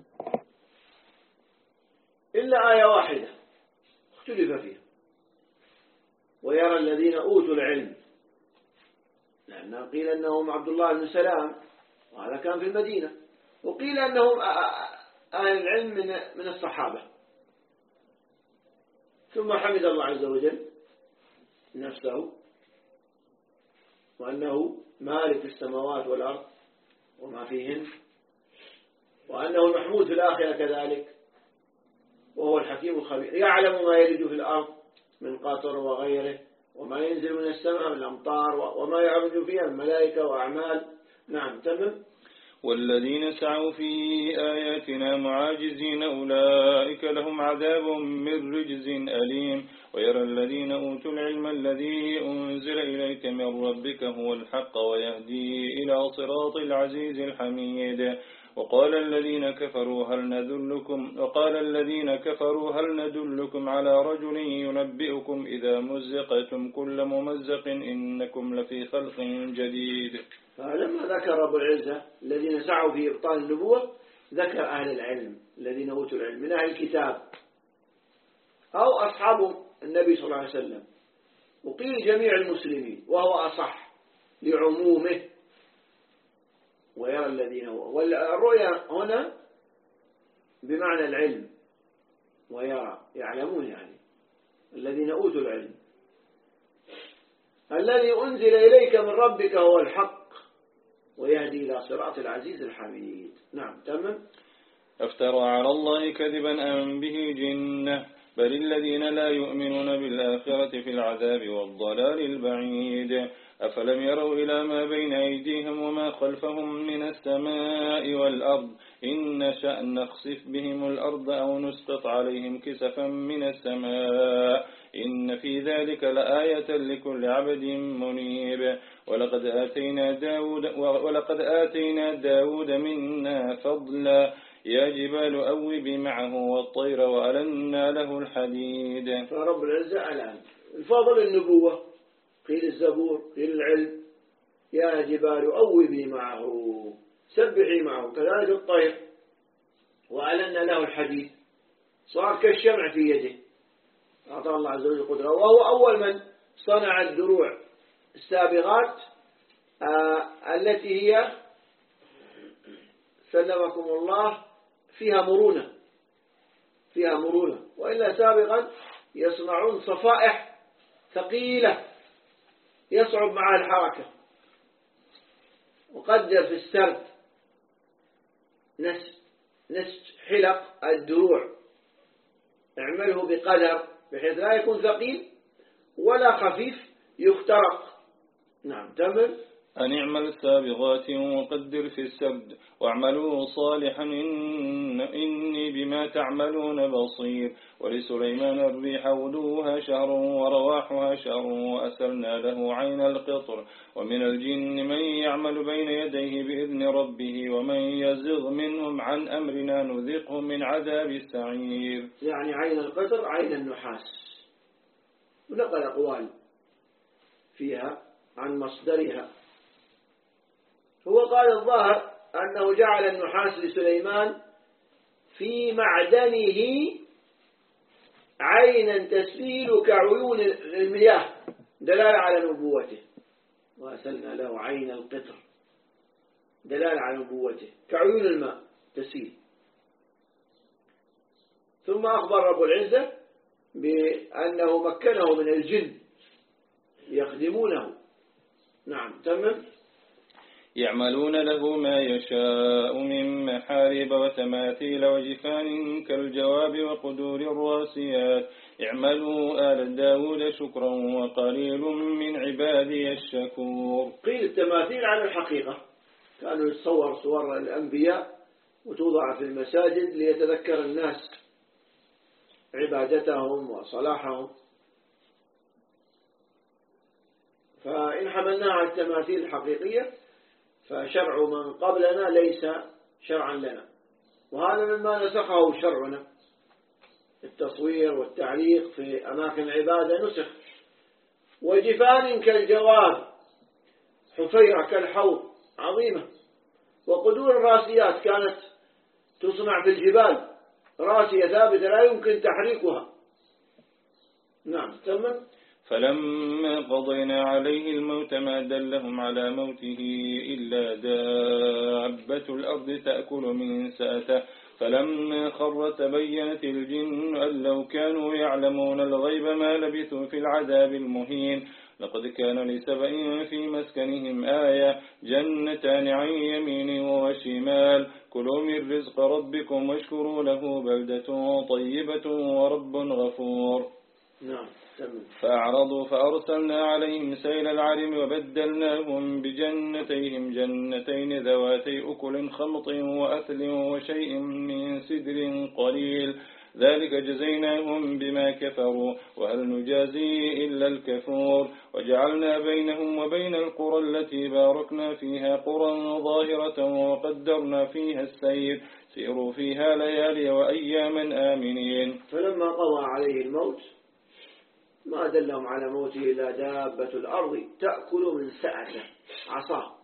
إلا آية واحدة اختلف فيها ويرى الذين أوتوا العلم لأنه قيل أنهم عبد الله بن سلام وهذا كان في المدينة وقيل أنهم أهل العلم من من الصحابة. ثم حمد الله عز وجل نفسه وأنه مالك السماوات والأرض وما فيهن وأنه المحمود في الآخرة كذلك وهو الحكيم الخبير يعلم ما يلج في الأرض من قطر وغيره وما ينزل من السماء من الأمطار وما يعرج فيها من ملائكة وأعمال. نعم تمام. والذين سعوا في آياتنا معاجزين أولئك لهم عذاب من رجز أليم ويرى الذين أوتوا العلم الذي أنزل إليك من ربك هو الحق ويهدي إلى صراط العزيز الحميد وقال الذين كفروا هل ندلكم وقال الذين كفروا هل ندلكم على رجل ينبئكم إذا مزقتم كل ممزق إنكم لفي خلق جديد. فلما ذكر رب العزة الذين سعوا في إبطال النبوة ذكر أهل العلم الذين أوتوا العلم من أهل الكتاب أو أصحاب النبي صلى الله عليه وسلم وقيل جميع المسلمين وهو أصح لعمومه ويرى الذين هو والرؤيا هنا بمعنى العلم ويرى يعلمون يعني الذين أوتوا العلم الذي أنزل إليك من ربك هو الحق ويهدي إلى صراط العزيز الحميد. نعم تمام. أفترى على الله كذبا أم به جنة بل الذين لا يؤمنون بالآخرة في العذاب والضلال البعيد أفلم يروا إلى ما بين أيديهم وما خلفهم من السماء والأرض إن نشأ نخسف بهم الأرض أو نسقط عليهم كسفا من السماء إن في ذلك لآية لكل عبد منيب ولقد آتينا داود, ولقد آتينا داود منا فضلا يا جبال أوبي معه والطير وألنا له الحديد. فرب العزة الآن الفضل النبوة قيل الزبور قيل العلم يا جبال أوبي معه سبحي معه كذلك الطير وألنا له الحديد صار كالشمع في يده أعطى الله عز وجل قدرة وهو أول من صنع الدروع السابغات آه التي هي سلمكم الله فيها مرونة فيها مرونة وإلا سابقا يصنعون صفائح ثقيلة يصعب معها الحركة وقدر في السرد نسج نسج حلق الدروع اعمله بقدر بحيث لا يكون ثقيل ولا خفيف يخترق. نعم تمام. أن اعمل سابغات وقدر في السرد واعملوا صالحا إن إني بما تعملون بصير ولسليمان الريح غدوها شهر ورواحها شهر وأسلنا له عين القطر ومن الجن من يعمل بين يديه بإذن ربه ومن يزغ منهم عن أمرنا نذقه من عذاب السعير. يعني عين القطر عين النحاس ونقل أقوال فيها عن مصدرها هو قال الظاهر أنه جعل النحاس لسليمان في معدنه عينا تسيل كعيون المياه دلالة على نبوته وأسلنا له عين القطر دلالة على نبوته كعيون الماء تسيل. ثم أخبر رب العزة بأنه مكنه من الجن يخدمونه. نعم تمام. يعملون له ما يشاء من محارب وتماثيل وجفان كالجواب وقدور الراسيات اعملوا آل داود شكرا وقليل من عبادي الشكور. قيل التماثيل على الحقيقة، كانوا يتصور صور الأنبياء وتوضع في المساجد ليتذكر الناس عبادتهم وصلاحهم، فإن حملناها على التماثيل الحقيقية فشرع من قبلنا ليس شرعا لنا، وهذا مما نسخه شرعنا. التصوير والتعليق في أماكن العبادة نسخ. وجفان كالجواب، حفيرة كالحوض عظيمة. وقدور الراسيات كانت تصنع في الجبال، راسية ثابتة لا يمكن تحريكها. نعم تمام. فلما قضينا عليه الموت ما دلهم على موته إلا دابة الأرض تأكل من سأته فلما خر تبينت الجن أن لو كانوا يعلمون الغيب ما لبثوا في العذاب المهين. لقد كان لسبأ في مسكنهم آية جنتان عن يمين وشمال كلوا من رزق ربكم واشكروا له بلدة طيبة ورب غفور. نعم. فأعرضوا فأرسلنا عليهم سيل العرم وبدلناهم بجنتيهم جنتين ذواتي أكل خمط وأثل وشيء من سدر قليل ذلك جزيناهم بما كفروا وهل نجازي إلا الكفور. وجعلنا بينهم وبين القرى التي باركنا فيها قرى ظاهرة وقدرنا فيها السير سيروا فيها ليالي وأياما آمنين. فلما قضى عليه الموت ما دلهم على موته إلا دابة الأرض تأكل من سأته عصاه.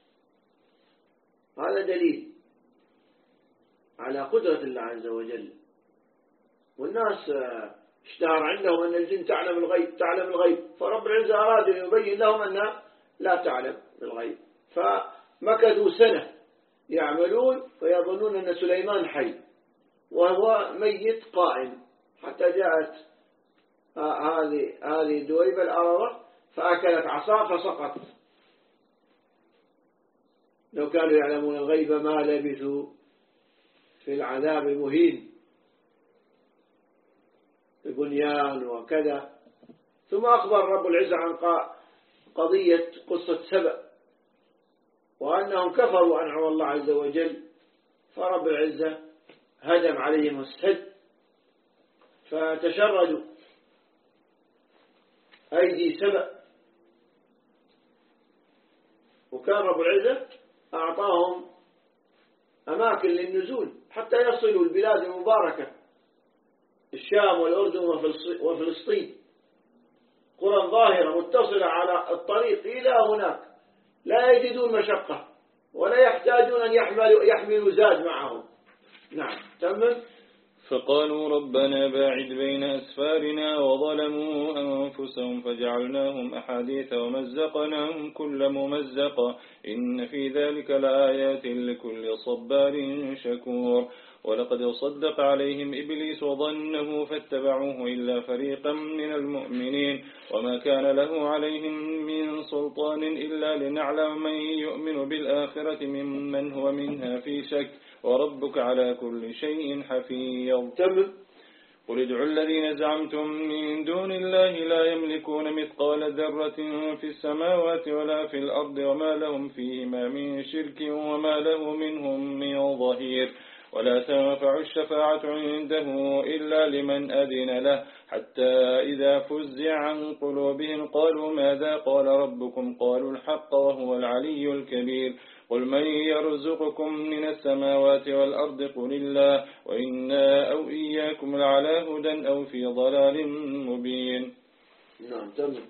هذا دليل على قدرة الله عز وجل. والناس اشتهر عندهم أن الجن تعلم الغيب تعلم الغيب فرب العزة أراد أن يبين لهم أنها لا تعلم الغيب، فمكثوا سنة يعملون ويظنون أن سليمان حي وهو ميت قائم، حتى جاءت هذه هذه دويبة الأرض فأكلت عصا فسقط. لو كانوا يعلمون الغيب ما لبثوا في العذاب المهين البنيان وكذا. ثم أخبر رب العزة عن قضية قصة سبأ وأنهم كفروا أنعم الله عز وجل، فرب العزة هدم عليهم السد فتشردوا أيدي سبأ. وكان رب العزة أعطاهم أماكن للنزول حتى يصلوا البلاد المباركة الشام والأردن وفلسطين، قرى ظاهرة متصلة على الطريق إلى هناك لا يجدون مشقة ولا يحتاجون أن يحملوا, يحملوا زاد معهم. نعم تمام. فقالوا ربنا باعد بين أسفارنا وظلموا أنفسهم فجعلناهم أحاديث ومزقناهم كل ممزق إن في ذلك لآيات لكل صبار شكور. ولقد صدق عليهم إبليس وظنه فاتبعوه إلا فريقا من المؤمنين وما كان له عليهم من سلطان إلا لنعلم من يؤمن بالآخرة ممن هو منها في شك وربك على كل شيء حفيظ. قل ادعوا الذين زعمتم من دون الله لا يملكون مثقال ذرة في السماوات ولا في الأرض وما لهم فيهما من شرك وما له منهم من ظهير ولا تنفع الشفاعة عنده إلا لمن أذن له حتى إذا فزع عن قلوبهم قالوا ماذا قال ربكم قالوا الحق وهو العلي الكبير. قل من يرزقكم من السماوات والأرض قل الله وإنا أو إياكم لعلى هدى أو في ضلال مبين. نعم تمام.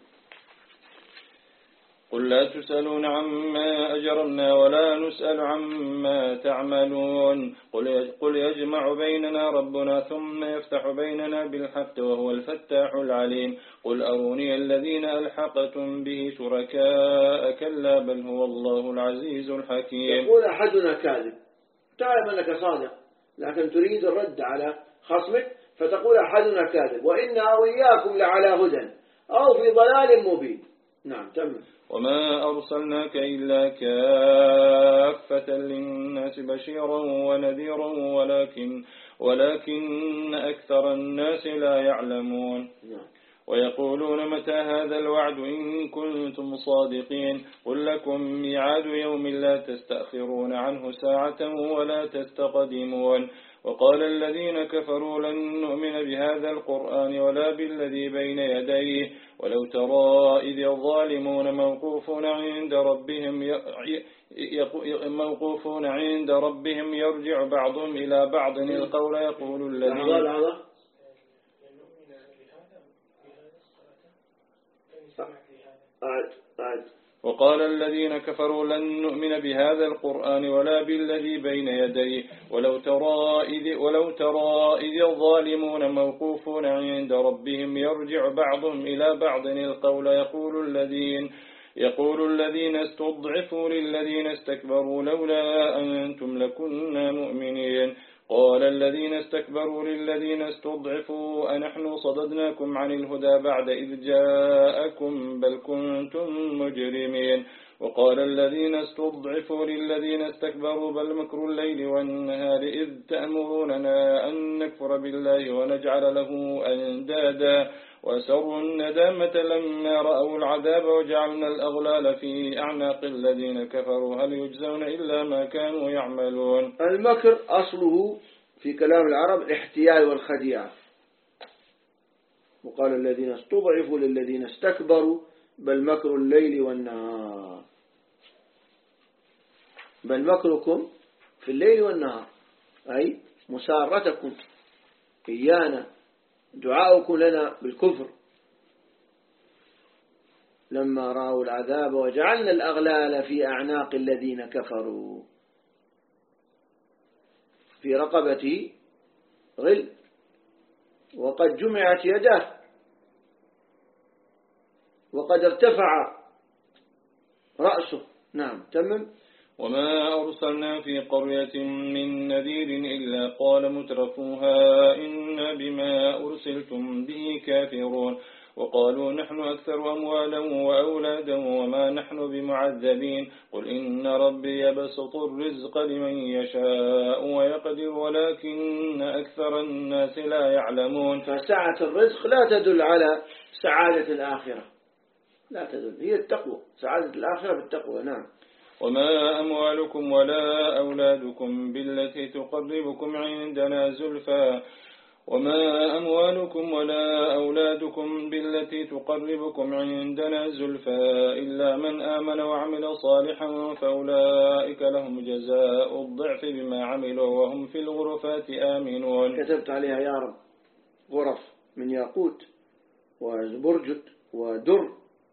قل لا تسألون عما أجرمنا ولا نسأل عما تعملون قل يجمع بيننا ربنا ثم يفتح بيننا بالحق وهو الفتاح العليم. قل أروني الذين ألحقتم به شركاء كلا بل هو الله العزيز الحكيم. يقول أحدنا كاذب تعلم أنك صادق لكن تريد الرد على خصمك فتقول أحدنا كاذب وإنا أو إياكم لعلى هدى أو في ضلال مبين. نعم تمام. وما أرسلناك إلا كافة للناس بشيرا ونذيرا ولكن, ولكن أكثر الناس لا يعلمون. ويقولون متى هذا الوعد إن كنتم صادقين قل لكم ميعاد يوم لا تستأخرون عنه ساعة ولا تستقدمون. وقال الذين كفروا لن نؤمن بهذا القرآن ولا بالذي بين يديه ولو ترى إذ الظالمون موقوفون عند ربهم موقوفون عند ربهم يرجع بعضهم إلى بعض القول يقول الذين وقال الذين كفروا لن نؤمن بهذا القرآن ولا بالذي بين يديه ولو ترى إذ, ولو ترى إذ الظالمون موقوفون عند ربهم يرجع بعضهم إلى بعض القول يقول الذين يقول الذين استضعفوا للذين استكبروا لولا أنتم لكنا مؤمنين. قال الذين استكبروا للذين استضعفوا أنحن صددناكم عن الهدى بعد إذ جاءكم بل كنتم مجرمين. وقال الذين استضعفوا للذين استكبروا بل مكر الليل والنهار إذ تأمروننا أن نكفر بالله ونجعل له أندادا وأسروا الندامة لما رأوا العذاب وجعلنا الأغلال في أعناق الذين كفروا هل يجزون إلا ما كانوا يعملون. المكر أصله في كلام العرب الاحتيال والخديعة. وقال الذين استضعفوا للذين استكبروا بل مكر الليل والنهار بل مكركم في الليل والنهار أي مسارتكم إيانا دعاؤكم لنا بالكفر لما رأوا العذاب وجعلنا الأغلال في أعناق الذين كفروا في رقبته غل وقد جمعت يده وقد ارتفع رأسه. نعم تمم. وما أرسلنا في قرية من نذير إلا قال مترفوها إنا بما أرسلتم به كافرون وقالوا نحن أكثر أموالا وأولادا وما نحن بمعذبين قل إن ربي يبسط الرزق لمن يشاء ويقدر ولكن أكثر الناس لا يعلمون. فسعة الرزق لا تدل على سعادة الآخرة لا تدل هي التقوى سعادة الآخرة بالتقوى. نعم. وما أموالكم ولا أولادكم بالتي تقربكم عندنا زلفى وما أموالكم ولا أولادكم بالتي تقربكم عندنا زلفى إلا من آمن وعمل صالحا فأولئك لهم جزاء الضعف بما عملوا وهم في الغرفات آمنون. كتبت عليها يا رب غرف من ياقوت وزبرجد ودر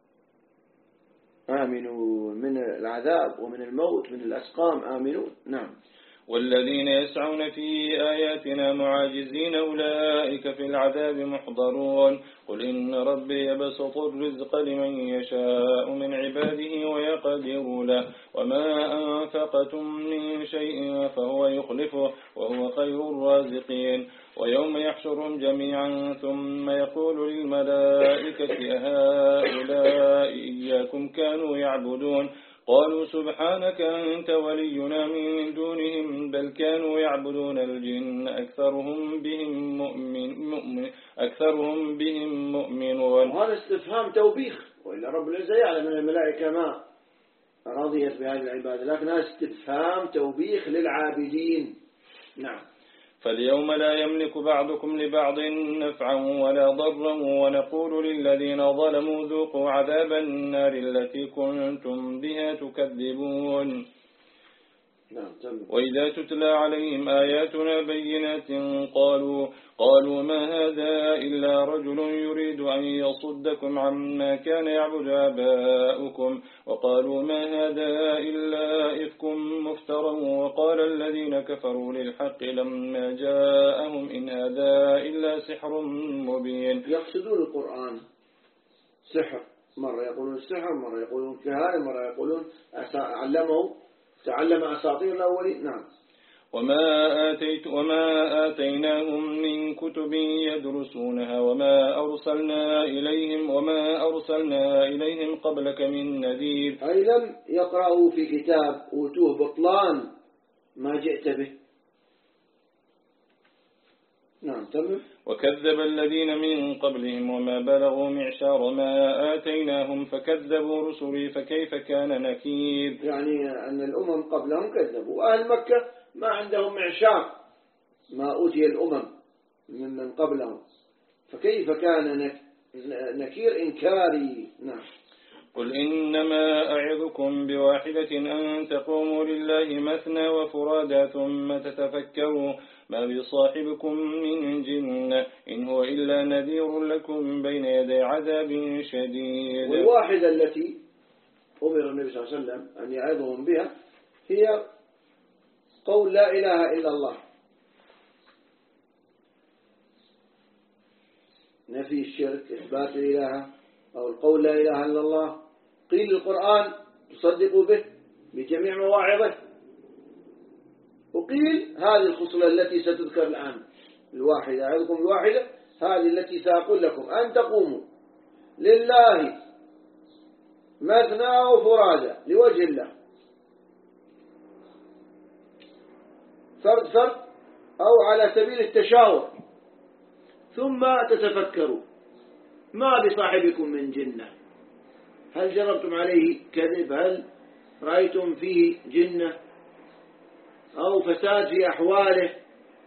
آمنون من العذاب ومن الموت من الأسقام آمنون. نعم. والذين يسعون في آياتنا معاجزين أولئك في العذاب محضرون قل إن ربي يبسط الرزق لمن يشاء من عباده ويقدر له وما أنفقتم من شيء فهو يخلفه وهو خير الرازقين. ويوم يحشرهم جميعا ثم يقول للملائكة أهؤلاء إياكم كانوا يعبدون قالوا سبحانك أنت ولينا من دونهم بل كانوا يعبدون الجن أكثرهم بهم مؤمن مؤمن أكثرهم بهم مؤمنون. وهذا استفهام توبيخ وإلا رب العزة يعلم من الملائكة ما رضيت بهذه العبادة لكن هذا استفهام توبيخ للعابدين. نعم. فاليوم لا يملك بعضكم لبعض نفعا ولا ضرا ونقول للذين ظلموا ذوقوا عذاب النار التي كنتم بها تكذبون. وإذا تتلى عليهم آياتنا بينات قالوا قالوا ما هذا إلا رجل يريد أن يصدكم عما كان يعبد آباؤكم وقالوا ما هذا إلا إفك مفترى وقال الذين كفروا للحق لما جاءهم إن هذا إلا سحر مبين. يقصدون القرآن سحر مرة يقولون السحر مرة يقولون كهانة مرة يقولون علمه تعلم أساطير الأولين. نعم. وما, آتيت وما آتيناهم من كتب يدرسونها وما أرسلنا إليهم وما أرسلنا إليهم قبلك من نذير. أي لم يقرأوا في كتاب أوتوه بطلان ما جئت به. نعم تمام. وكذب الذين من قبلهم وما بلغوا معشار ما آتيناهم فكذبوا رسلي فكيف كان نكير. يعني أن الأمم قبلهم كذبوا، وأهل مكة ما عندهم معشار ما أوتي الأمم ممن قبلهم، فكيف كان نكير إنكاري. نعم. قل إنما أعظكم بواحدة أن تقوموا لله مثنى وفرادا ثم تتفكروا ما بصاحبكم من جنة إن هو إلا نذير لكم بين يدي عذاب شديد. والواحدة التي أمر النبي صلى الله عليه وسلم أن يعظهم بها هي قول لا إله إلا الله، نفي الشرك، إثبات الإله، أو القول لا إله إلا الله. قيل القرآن تصدقوا به بجميع مواعظه، وقيل هذه الخصلة التي ستذكر الآن الواحدة، أعظكم الواحدة هذه التي سأقول لكم أن تقوموا لله مثنى وفرادى لوجه الله، فرد فرد أو على سبيل التشاور، ثم تتفكروا ما بصاحبكم من جنة، هل جربتم عليه كذب، هل رأيتم فيه جنة أو فساد في أحواله،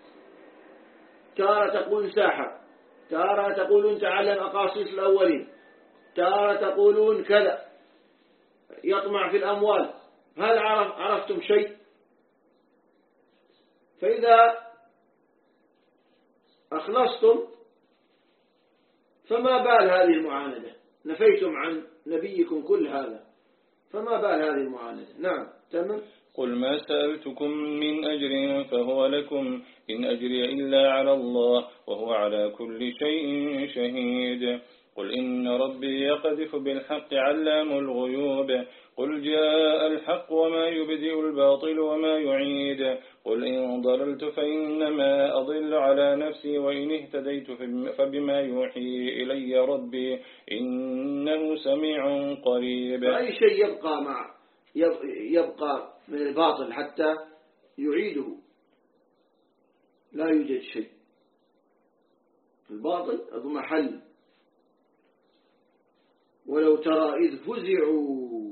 تارة تقول ساحر، تارة تقولون تعلم أقاصيص الأولين، تارة تقولون كذا يطمع في الأموال، هل عرف عرفتم شيء؟ فإذا أخلصتم فما بال هذه المعاندة، نفيتم عن نبيكم كل هذا، فما بال هذه المعاندة. نعم تمام. قل ما سألتكم من أجر فهو لكم إن أجري إلا على الله وهو على كل شيء شهيد. قل إن ربي يقذف بالحق علام الغيوب قل جاء الحق وما يبدئ الباطل وما يعيد قل إن ضللت فإنما أضل على نفسي وإن اهتديت فبما يوحي إلي ربي إنه سميع قريب. أي شيء يبقى مع يبقى من الباطل حتى يعيده لا يوجد شيء، الباطل اضمحل. ولو ترى إذ فزعوا،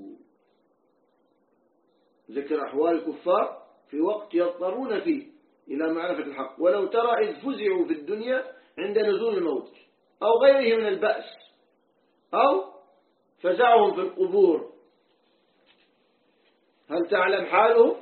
ذكر أحوال الكفار في وقت يضطرون فيه إلى معرفة الحق، ولو ترى إذ فزعوا في الدنيا عند نزول الموت أو غيره من البأس، أو فزعهم في القبور، هل تعلم حالهم؟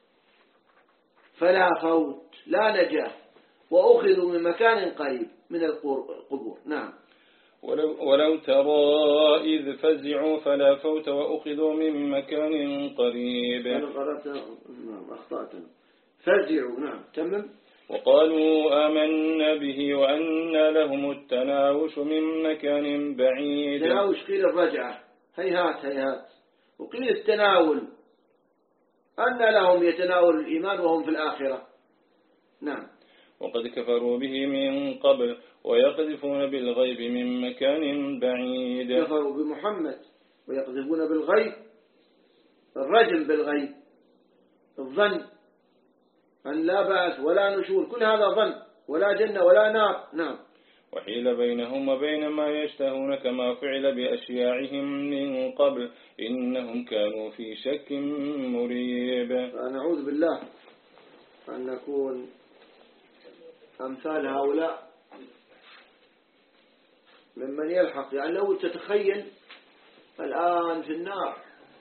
فلا فوت، لا نجاة، وأخذوا من مكان قريب من القبور. نعم. ولو, ولو ترى إذ فزعوا فلا فوت وأخذوا من مكان قريب. أنا قرأت نعم أخطأت فزعوا. نعم تمام. وقالوا آمنا به وأن لهم التناوش من مكان بعيد. التناوش قيل الرجعة، هيهات هيهات، وقيل التناول أن لهم يتناول الإيمان وهم في الآخرة. نعم. وقد كفروا به من قبل ويقذفون بالغيب من مكان بعيد. كفروا بمحمد ويقذفون بالغيب، الرجم بالغيب، الظن أن لا بأس ولا نشور، كل هذا ظن، ولا جنة ولا نار. نعم. وحيل بينهم وبين ما يشتهون كما فعل بأشياعهم من قبل إنهم كانوا في شك مريب. فنعوذ بالله أن نكون أمثال هؤلاء ممن يلحق. يعني لو تتخيل الآن في النار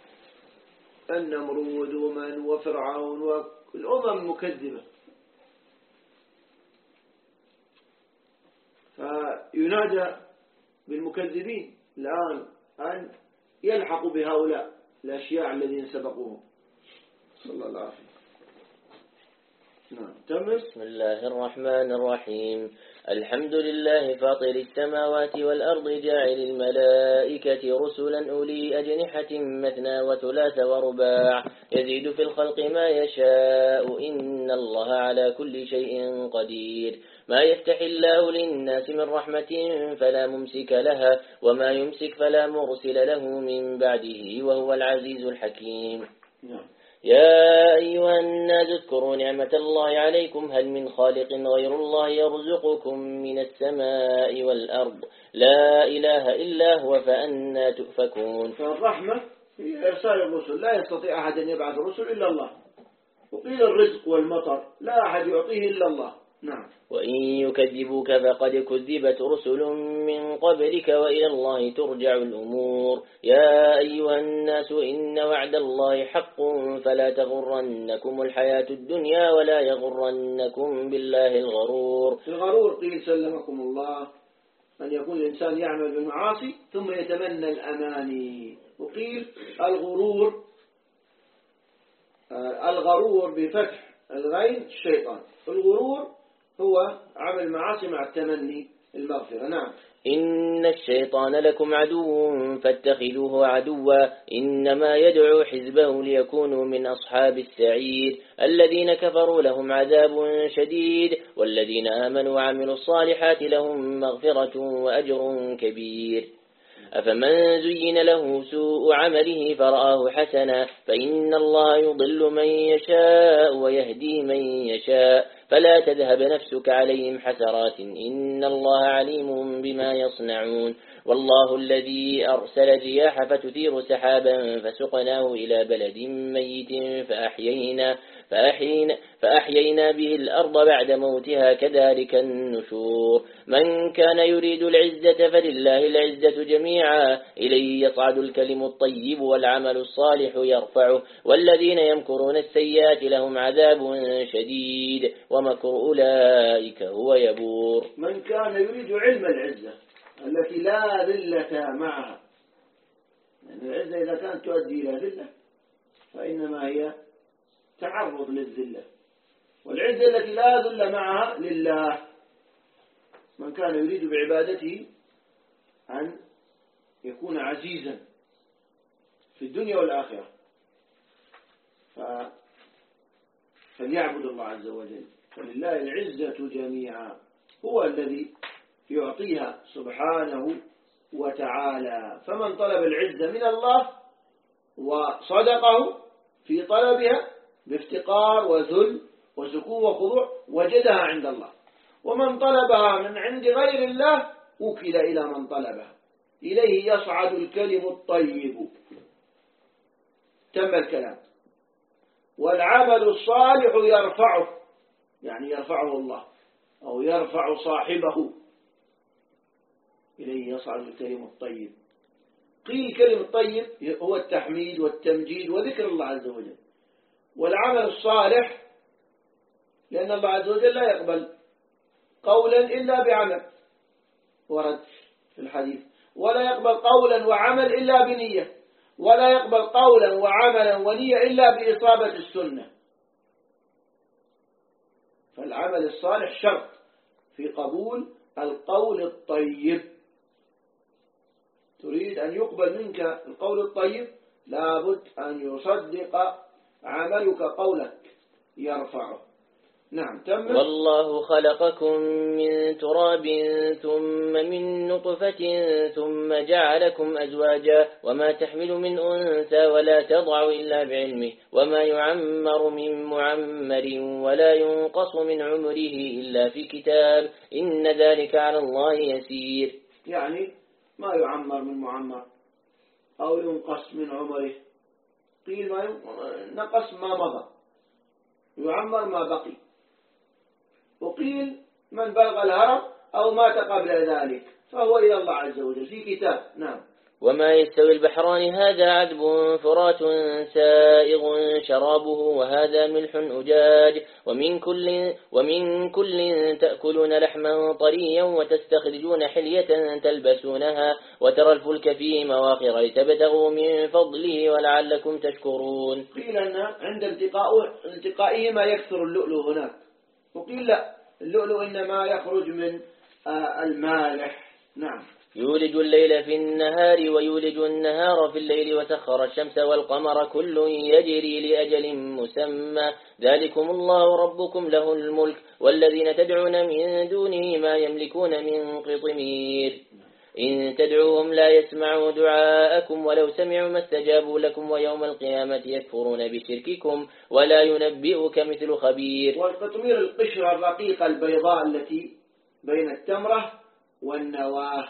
النمرود ومن وفرعون والأمم مكذبة، فينادى بالمكذبين الآن أن يلحقوا بهؤلاء الأشياء الذين سبقوهم. صلى الله عليه وسلم. نعم. بسم الله الرحمن الرحيم. الحمد لله فاطر السماوات والأرض جاعل الملائكة رسلا أولي أجنحة مثنى وثلاث ورباع يزيد في الخلق ما يشاء إن الله على كل شيء قدير. ما يفتح الله للناس من رحمة فلا ممسك لها وما يمسك فلا مرسل له من بعده وهو العزيز الحكيم. نعم. يا أيها الناس اذكروا نعمة الله عليكم هل من خالق غير الله يرزقكم من السماء والأرض لا إله إلا هو فأنا تؤفكون. فالرحمة هي إرسال الرسل، لا يستطيع أحد أن يبعث الرسل إلا الله. وقيل الرزق والمطر لا أحد يعطيه إلا الله. نعم. وإن يكذبوك فقد كذبت رسل من قبلك وإلى الله ترجع الأمور. يا أيها الناس إن وعد الله حق فلا تغرنكم الحياة الدنيا ولا يغرنكم بالله الغرور. الغرور قيل سلمكم الله أن يكون الإنسان يعمل بالمعاصي ثم يتمنى الأماني. وقيل الغرور آه الغرور بفتح الغين الشيطان. الغرور هو عمل معاصي مع التمني المغفرة. نعم. إن الشيطان لكم عدو فاتخذوه عدوا إنما يدعو حزبه ليكونوا من أصحاب السعير. الذين كفروا لهم عذاب شديد والذين آمنوا وعملوا الصالحات لهم مغفرة وأجر كبير. أفمن زين له سوء عمله فرآه حسنا فإن الله يضل من يشاء ويهدي من يشاء فلا تذهب نفسك عليهم حسرات إن الله عليم بما يصنعون. والله الذي أرسل الرياح فتثير سحابا فسقناه إلى بلد ميت فأحيينا, فأحيينا, فأحيينا به الأرض بعد موتها كذلك النشور. من كان يريد العزة فلله العزة جميعا إليه يصعد الكلم الطيب والعمل الصالح يرفعه والذين يمكرون السيئات لهم عذاب شديد ومكر أولئك هو يبور. من كان يريد علم العزة التي لا ذلة معها، يعني العزة إذا كانت تؤدي إلى ذلة فإنما هي تعرض للذلة، والعزة التي لا ذل معها لله. من كان يريد بعبادته أن يكون عزيزا في الدنيا والآخرة فليعبد الله عز وجل، فلله العزة جميعا، هو الذي يعطيها سبحانه وتعالى. فمن طلب العزة من الله وصدقه في طلبها بافتقار وذل وسكون وخضوع وجدها عند الله، ومن طلبها من عند غير الله وكل إلى من طلبها. إليه يصعد الكلم الطيب، تم الكلام، والعمل الصالح يرفعه، يعني يرفعه الله أو يرفع صاحبه. إليه يصعد الكلم الطيب. قيل الكلم الطيب هو التحميد والتمجيد وذكر الله عز وجل. والعمل الصالح لأن الله عز وجل لا يقبل قولا إلا بعمل، ورد في الحديث، ولا يقبل قولا وعمل إلا بنية، ولا يقبل قولا وعملا ونية إلا بإصابة السنة. فالعمل الصالح شرط في قبول القول الطيب. تريد أن يقبل منك القول الطيب لابد أن يصدق عملك قولك يرفعه. نعم. تم. والله خلقكم من تراب ثم من نطفة ثم جعلكم أزواجا وما تحمل من أنثى ولا تضع إلا بعلمه وما يعمر من معمر ولا ينقص من عمره إلا في كتاب إن ذلك على الله يسير. يعني ما يعمر من معمر أو ينقص من عمره، قيل ما نقص ما مضى، يعمر ما بقي، وقيل من بلغ الهرم أو مات قبل ذلك فهو إلى الله عز وجل في كتاب. نعم. وما يستوي البحران هذا عذب فرات سائغ شرابه وهذا ملح أجاج ومن كل, ومن كل تأكلون لحما طريا وتستخرجون حلية تلبسونها وترى الفلك فيه مواخر لتبتغوا من فضله ولعلكم تشكرون. قيل أن عند التقائهما يكثر اللؤلؤ هناك وقيل لا، اللؤلؤ إنما يخرج من المالح. نعم. يولج الليل في النهار ويولج النهار في الليل وسخر الشمس والقمر كل يجري لأجل مسمى ذلكم الله ربكم له الملك والذين تدعون من دونه ما يملكون من قطمير إن تدعوهم لا يسمعوا دعاءكم ولو سمعوا ما استجابوا لكم ويوم القيامة يكفرون بشرككم ولا ينبئك مثل خبير. والقطمير القشرة الرقيقة البيضاء التي بين التمرة والنواة.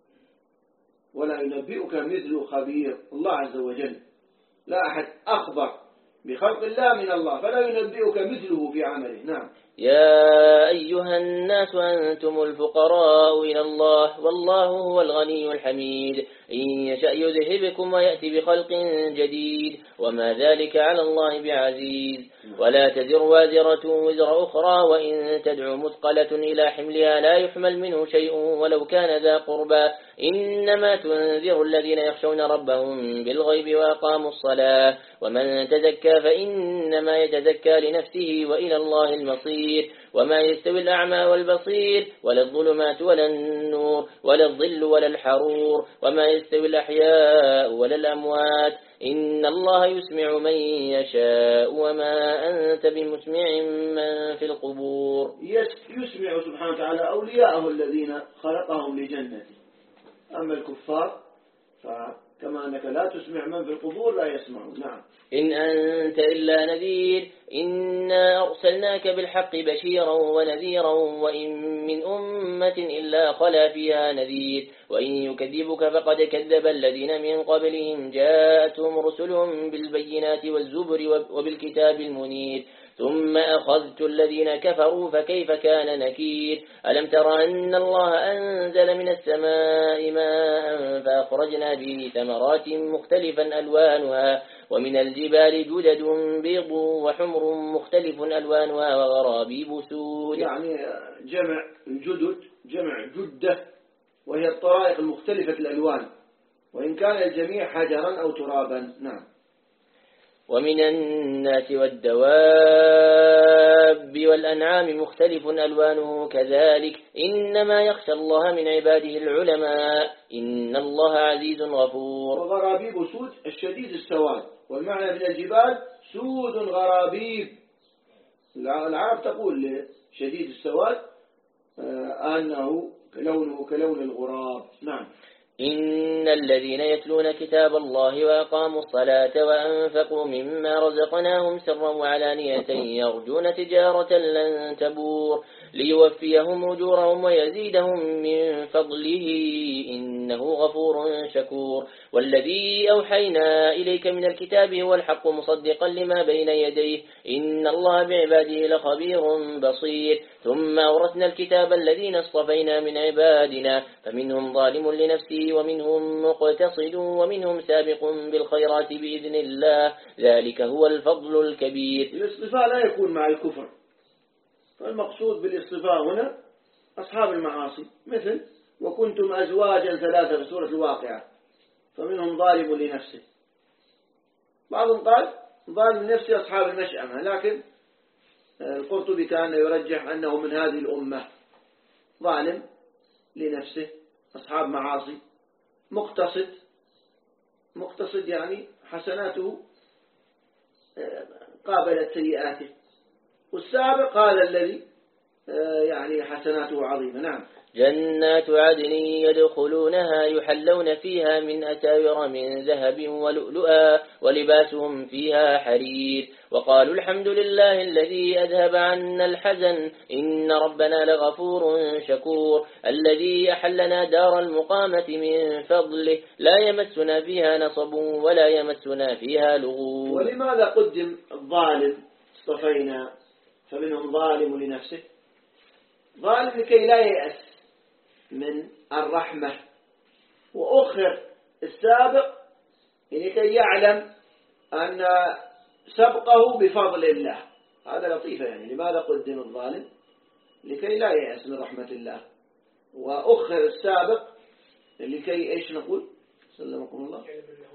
ولا ينبئك مثل خبير. الله عز وجل لا أحد أخبر بخلق الله من الله، فلا ينبئك مثله في عمله. نعم. يا أيها الناس أنتم الفقراء إلى الله والله هو الغني الحميد إن يشأ يذهبكم ويأتي بخلق جديد وما ذلك على الله بعزيز. ولا تزر وازرة وزر أخرى وإن تدعو مثقلة إلى حملها لا يحمل منه شيء ولو كان ذا قربى إنما تنذر الذين يخشون ربهم بالغيب وأقاموا الصلاة ومن تزكى فإنما يتزكى لنفسه وإلى الله المصير. وما يستوي الأعمى والبصير ولا الظلمات ولا النور ولا الظل ولا الحرور وما يستوي الأحياء ولا الأموات إن الله يسمع من يشاء وما أنت بمسمع من في القبور. يسمع سبحانه وتعالى أولياءه الذين خلقهم لجنته، أما الكفار فكما أنك لا تسمع من في القبور لا يسمعون. نعم. إن أنت إلا نذير إنا أرسلناك بالحق بشيرا ونذيرا وإن من أمة إلا خلا فيها نذير وإن يكذبك فقد كذب الذين من قبلهم جاءتهم رسلهم بالبينات والزبر وبالكتاب المنير ثم أخذت الذين كفروا فكيف كان نكير. ألم تر أن الله أنزل من السماء ماء فأخرجنا به ثمرات مختلفا ألوانها ومن الجبال جدد بيض وحمر مختلف ألوانها وغرابيب سود. يعني جمع الجدد جمع جدة وهي الطرائق المختلفة الألوان وإن كان الجميع حجرا أو ترابا. نعم. ومن الناس والدواب والأنعام مختلف ألوانه كذلك إنما يخشى الله من عباده العلماء إن الله عزيز غفور. وغرابيب سود الشديد السواد والمعنى من الجبال سود غرابيب. العرب تقول لشديد السواد أنه لونه كلون الغراب. نعم. إن الذين يتلون كتاب الله وأقاموا الصلاة وأنفقوا مما رزقناهم سرا وعلانية يرجون تجارة لن تبور ليوفيهم أجورهم ويزيدهم من فضله إنه غفور شكور. والذي أوحينا إليك من الكتاب هو الحق مصدقا لما بين يديه إن الله بعباده لخبير بصير. ثم أورثنا الكتاب الذين اصطفينا من عبادنا فمنهم ظالم لنفسه ومنهم مقتصد ومنهم سابق بالخيرات بإذن الله ذلك هو الفضل الكبير. الاصطفاء لا يكون مع الكفر، فالمقصود بالاصطفاء هنا أصحاب المعاصي مثل وكنتم أزواجا ثلاثة في سورة الواقعة فمنهم ظالم لنفسه. بعضهم قال ظالم لنفسه أصحاب المشأمة، لكن القرطبي كان يرجح أنه من هذه الأمة ظالم لنفسه أصحاب معاصي مقتصد. مقتصد يعني حسناته قابلت سيئاته، والسابق هذا الذي يعني حسناته عظيمة. نعم. جنات عدن يدخلونها يحلون فيها من أساور من ذهب ولؤلؤا ولباسهم فيها حرير وقالوا الحمد لله الذي أذهب عنا الحزن إن ربنا لغفور شكور. الذي أحلنا دار المقامة من فضله لا يمسنا فيها نصب ولا يمسنا فيها لغوب. ولماذا قدم الظالم اصطفينا فمنهم ظالم لنفسه؟ ظالم لكي لا ييأس من الرحمة، وأخر السابق لكي يعلم أن سبقه بفضل الله. هذا لطيفة يعني. لماذا قدم الظالم؟ لكي لا ييأس من رحمة الله، وأخر السابق لكي إيش نقول؟ سلمكم الله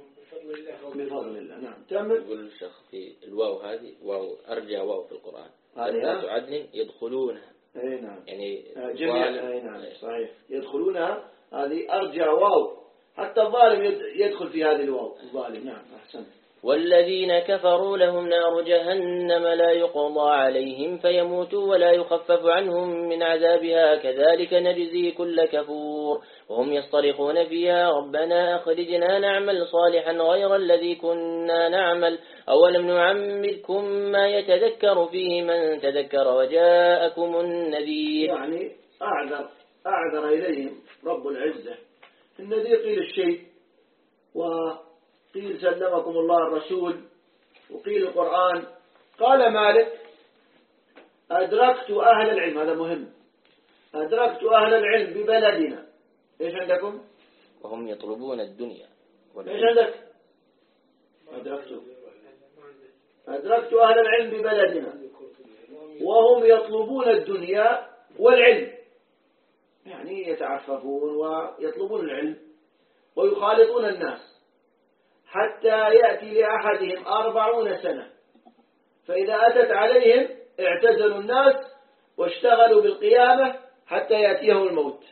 بفضل الله. نعم. تأمل. يقول الشيخ في الواو هذه واو أرجع واو في القرآن جنات عدن يدخلونها. أي نعم. يعني جميع. أي نعم صحيح. يدخلونها هذه أرجع واو، حتى الظالم يدخل في هذه الواو الظالم. نعم أحسن. والذين كفروا لهم نار جهنم لا يقضى عليهم فيموتوا ولا يخفف عنهم من عذابها كذلك نجزي كل كفور وهم يصطرخون فيها ربنا أخرجنا نعمل صالحا غير الذي كنا نعمل أولم نعمركم ما يتذكر فيه من تذكر وجاءكم النذير. يعني أعذر أعذر إليهم رب العزة. النذير قيل الشيء، وقيل سلمكم الله الرسول، وقيل القرآن. قال مالك أدركت أهل العلم، هذا مهم، أدركت أهل العلم ببلدنا. إيش عندكم؟ وهم يطلبون الدنيا. إيش عندك؟ أدركت أدركت أهل العلم ببلدنا وهم يطلبون الدنيا والعلم، يعني يتعففون ويطلبون العلم ويخالطون الناس حتى يأتي لأحدهم أربعون سنة، فإذا أتت عليهم اعتزلوا الناس واشتغلوا بالقيامة حتى يأتيهم الموت.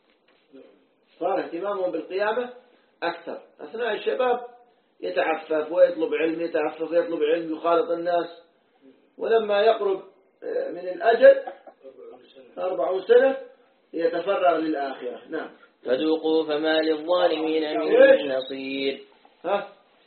صار اهتمامهم بالقيامة أكثر. أثناء الشباب يتعفف ويطلب علم، يتعفف ويطلب علم، يخالط الناس، ولما يقرب من الأجل أربعون سنة يتفرغ للآخرة. نعم. فذوقوا فما للظالمين من نصير. ها؟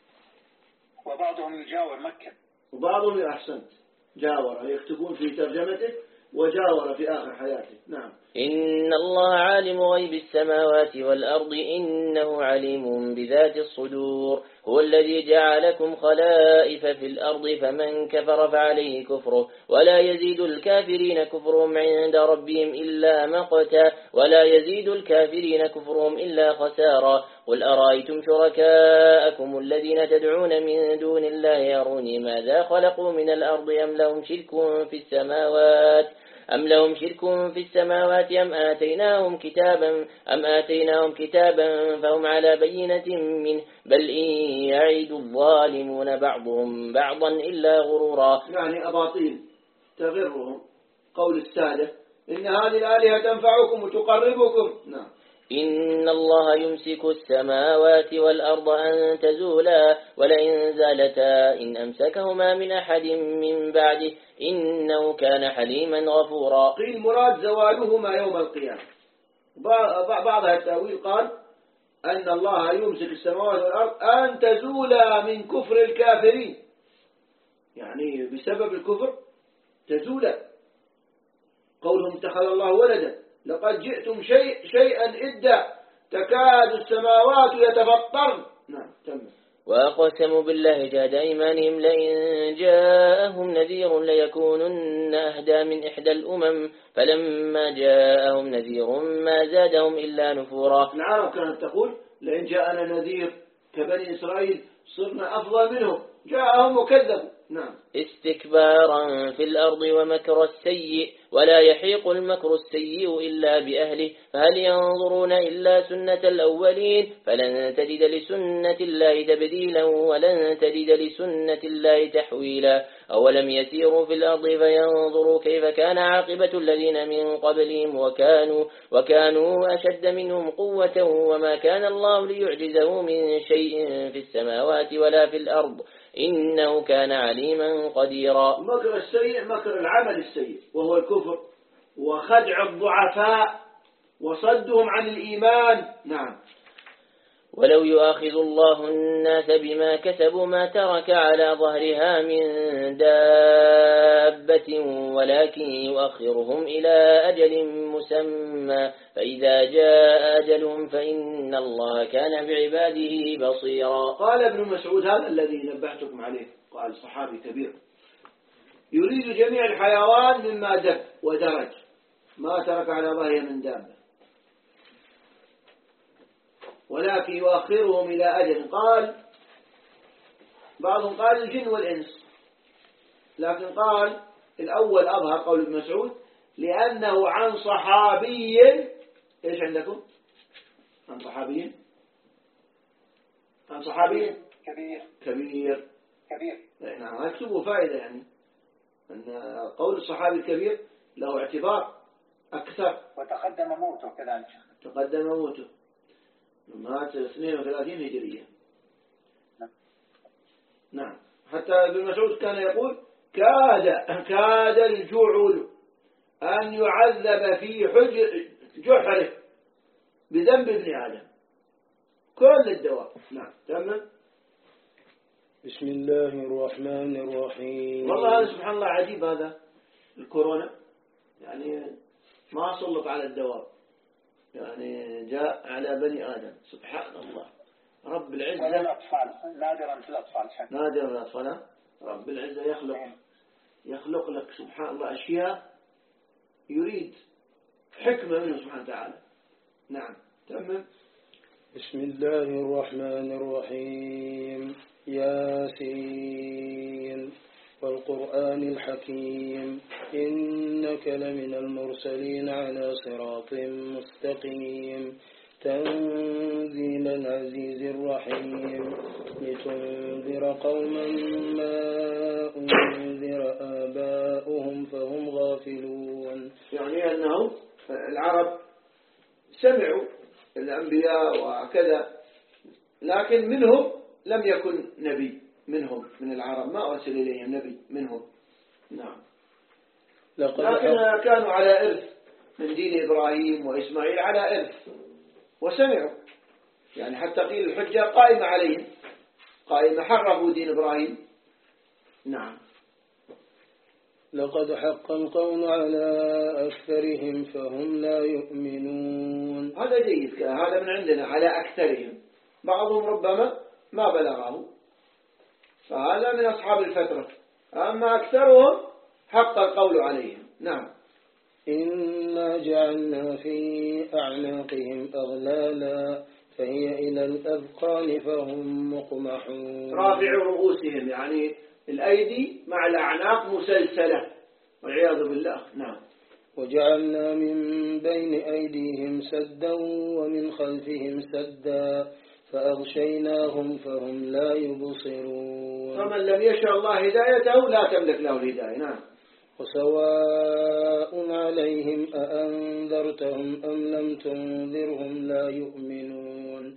وبعضهم يجاور مكة. وبعضهم أحسنت جاور، يكتبون في ترجمته وجاور في آخر حياته. نعم. إن الله عالم غيب السماوات والأرض إنه عليم بذات الصدور هو الذي جعلكم خلائف في الأرض فمن كفر فعليه كفره ولا يزيد الكافرين كفرهم عند ربهم إلا مقتا ولا يزيد الكافرين كفرهم إلا خسارا قل أرأيتم شركاءكم الذين تدعون من دون الله أروني ماذا خلقوا من الأرض أم لهم شرك في السماوات أم لهم شرك في السماوات أم آتيناهم كتابا أم آتيناهم كتابا فهم على بينة منه بل إن يعيد الظالمون بعضهم بعضا إلا غرورا. يعني أباطيل تغرهم قول السادة إن هذه الآلهة تنفعكم وتقربكم. نعم. إن الله يمسك السماوات والأرض أن تزولا ولئن زالتا إن أمسكهما من أحد من بعده إنه كان حليما غفورا. قيل مراد زوالهما يوم القيامة. بعض التأويل قال أن الله يمسك السماوات والأرض أن تزولا من كفر الكافرين، يعني بسبب الكفر تزولا. قولهم اتخذ الله ولدا لقد جئتم شيء شيئا إدا تكاد السماوات يتفطرن. نعم تم. وأقسموا بالله جهد أيمانهم لئن جاءهم نذير ليكونن أهدى من إحدى الأمم فلما جاءهم نذير ما زادهم إلا نفورا. العرب كانت تقول لئن جاءنا نذير كبني إسرائيل صرنا أفضل منهم، جاءهم وكذبوا. نعم. استكبارا في الأرض ومكر السيء ولا يحيق المكر السيء إلا بأهله فهل ينظرون إلا سنة الأولين فلن تجد لسنة الله تبديلا ولن تجد لسنة الله تحويلا أولم يسيروا في الأرض فينظروا كيف كان عاقبة الذين من قبلهم وكانوا, وكانوا أشد منهم قوة وما كان الله ليعجزه من شيء في السماوات ولا في الأرض إنه كان عليما قديرا. مكر السيء مكر العمل السيء وهو الكفر وخدع الضعفاء وصدهم عن الإيمان. نعم. ولو يؤاخذ الله الناس بما كسبوا ما ترك على ظهرها من دابة ولكن يؤخرهم إلى أجل مسمى فإذا جاء أجلهم فإن الله كان بعباده بصيرا. قال ابن مسعود هذا الذي نبهتكم عليه، قال صحابي كبير، يريد جميع الحيوان مما دب ودرج ما ترك على ظهرها من دابة ولكن يؤخرهم إلى أجل. قال بعضهم قال الجن والإنس، لكن قال الأول أظهر قول ابن مسعود لأنه عن صحابي. إيش عندكم؟ عن صحابي عن صحابي كبير كبير كبير. نعم. اكتبوا فائدة يعني أن قول الصحابي الكبير له اعتبار أكثر. وتقدم موته كذلك. تقدم موته، مات اثنين وثلاثين هجرية. نعم. حتى ابن مسعود كان يقول كاد كاد الجعل أن يعذب في حجر جحره بذنب ابن آدم، كل الدواء. نعم. تمام. بسم الله الرحمن الرحيم. والله هذا سبحان الله عجيب، هذا الكورونا يعني ما سلط على الدواب، يعني جاء على بني آدم. سبحان الله رب العزة. ولا الأطفال، نادرا في الأطفال. نادرا في الأطفال. رب العزة يخلق يخلق لك سبحان الله أشياء يريد حكمة منه سبحانه وتعالى. نعم. تمام. بسم الله الرحمن الرحيم. ياسين والقرآن الحكيم إنك لمن المرسلين على صراط مستقيم تنزيل العزيز الرحيم لتنذر قوما ما أنذر آباؤهم فهم غافلون. يعني أنهم العرب سمعوا الأنبياء وكذا، لكن منهم لم يكن نبي، منهم من العرب ما أرسل إليهم نبي منهم. نعم. لكن كانوا على إرث من دين إبراهيم وإسماعيل، على إرث وسمعوا، يعني حتى قيل الحجة قائمة عليهم، قائمة، حرفوا دين إبراهيم. نعم. لقد حق القول على أكثرهم فهم لا يؤمنون. هذا جيد، هذا من عندنا على أكثرهم، بعضهم ربما ما بلغه، فهذا من أصحاب الفترة. أما أكثرهم حق القول عليهم. نعم. إنا جعلنا في أعناقهم أغلالا فهي إلى الأذقان فهم مقمحون. رافع رؤوسهم، يعني الأيدي مع الأعناق مسلسلة والعياذ بالله. نعم. وجعلنا من بين أيديهم سدا ومن خلفهم سدا فأغشيناهم فهم لا يبصرون. فمن لم يشاء الله هدايته لا تملك له الهداية. نعم. وسواء عليهم أأنذرتهم أم لم تنذرهم لا يؤمنون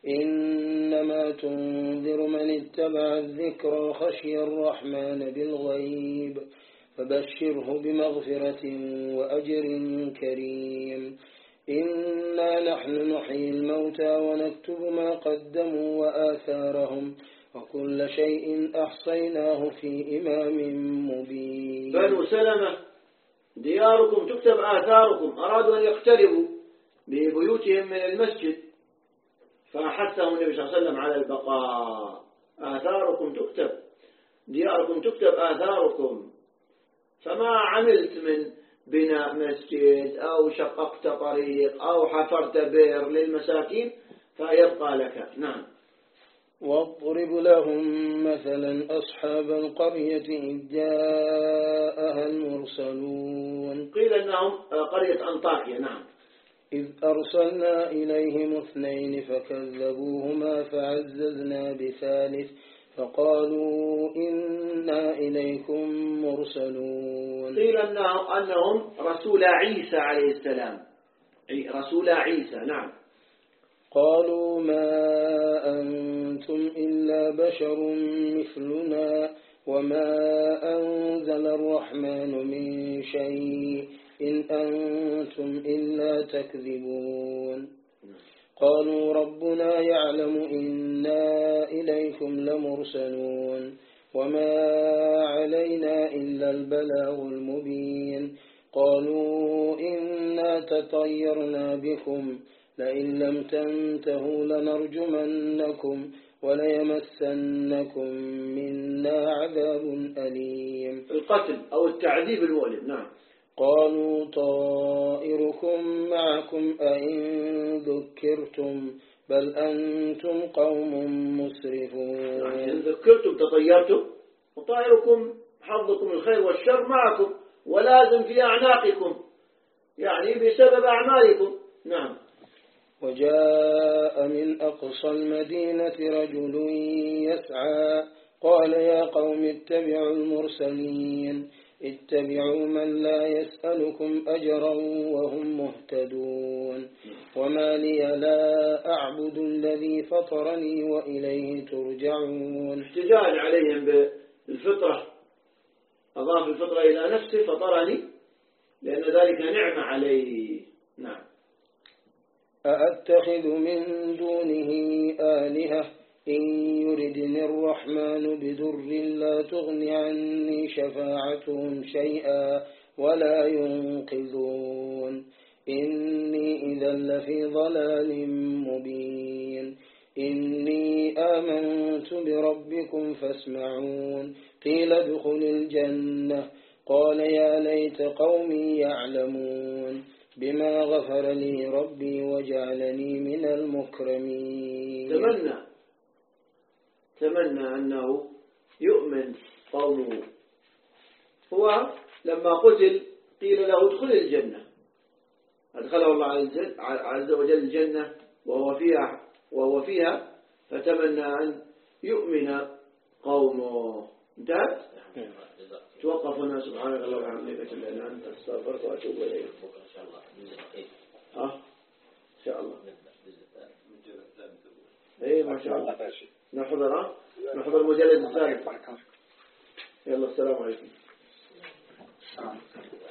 إنما تنذر من اتبع الذكر وخشي الرحمن بالغيب فبشره بمغفرة وأجر كريم. إنا نحن نحيي الموتى ونكتب ما قدموا وآثارهم وكل شيء أحصيناه في إمام مبين. بنو سلمة دياركم تكتب آثاركم، أرادوا أن يقتربوا ببيوتهم من المسجد فحثهم النبي صلى الله عليه وسلم على البقاء. آثاركم تكتب، دياركم تكتب آثاركم، فما عملت من بناء مسجد أو شققت طريق أو حفرت بئر للمساكين فيبقى لك. نعم. واضرب لهم مثلا أصحاب القرية إذ جاءها المرسلون. قيل أنهم قرية أنطاكيا. نعم. إذ أرسلنا إليهم اثنين فكذبوهما فعززنا بثالث فقالوا إنا إليكم مرسلون. قيل أنهم رسول عيسى عليه السلام، رسول عيسى. نعم. قالوا ما أنتم إلا بشر مثلنا وما أنزل الرحمن من شيء إن أنتم إلا تكذبون. قالوا ربنا يعلم إنا إليكم لمرسلون وما علينا إلا البلاغ المبين. قالوا إنا تطيرنا بكم لئن لم تنتهوا لنرجمنكم وليمسنكم منا عذاب أليم. القتل أو التعذيب المؤلم. نعم. قالوا طائركم معكم أئن ذكرتم بل أنتم قوم مسرفون. يعني إن ذكرتم تطيرتم، وطائركم حظكم الخير والشر معكم ولازم في أعناقكم، يعني بسبب أعمالكم. نعم. وجاء من أقصى المدينة رجل يسعى قال يا قوم اتبعوا المرسلين اتبعوا من لا يسألكم أجرا وهم مهتدون وما لي لا أعبد الذي فطرني وإليه ترجعون. احتجاج عليهم بالفطرة، أضاف الفطرة إلى نفسه فطرني لأن ذلك نعمة عليه. نعم. أأتخذ من دونه آلهة إن يردني الرحمن بضر لا تغن عني شفاعتهم شيئا ولا ينقذون إني إذا لفي ضلال مبين. إني آمنت بربكم فاسمعون. قيل ادخل الجنة قال يا ليت قومي يعلمون بما غفر لي ربي وجعلني من المكرمين. تمنى تمنى أنه يؤمن قومه. هو لما قتل قيل له ادخل الجنة، أدخله الله عز وجل الجنة وهو فيها وهو فيها فتمنى أن يؤمن قومه. انتهت. توقف هنا. سبحانك اللهم وبحمدك أشهد أن لا إله إلا أنت أستغفرك وأتوب إليك. إن شاء الله. ها إن شاء الله. إيه ما شاء الله. نحضر نحضر المجلد الثالث. يلا السلام عليكم.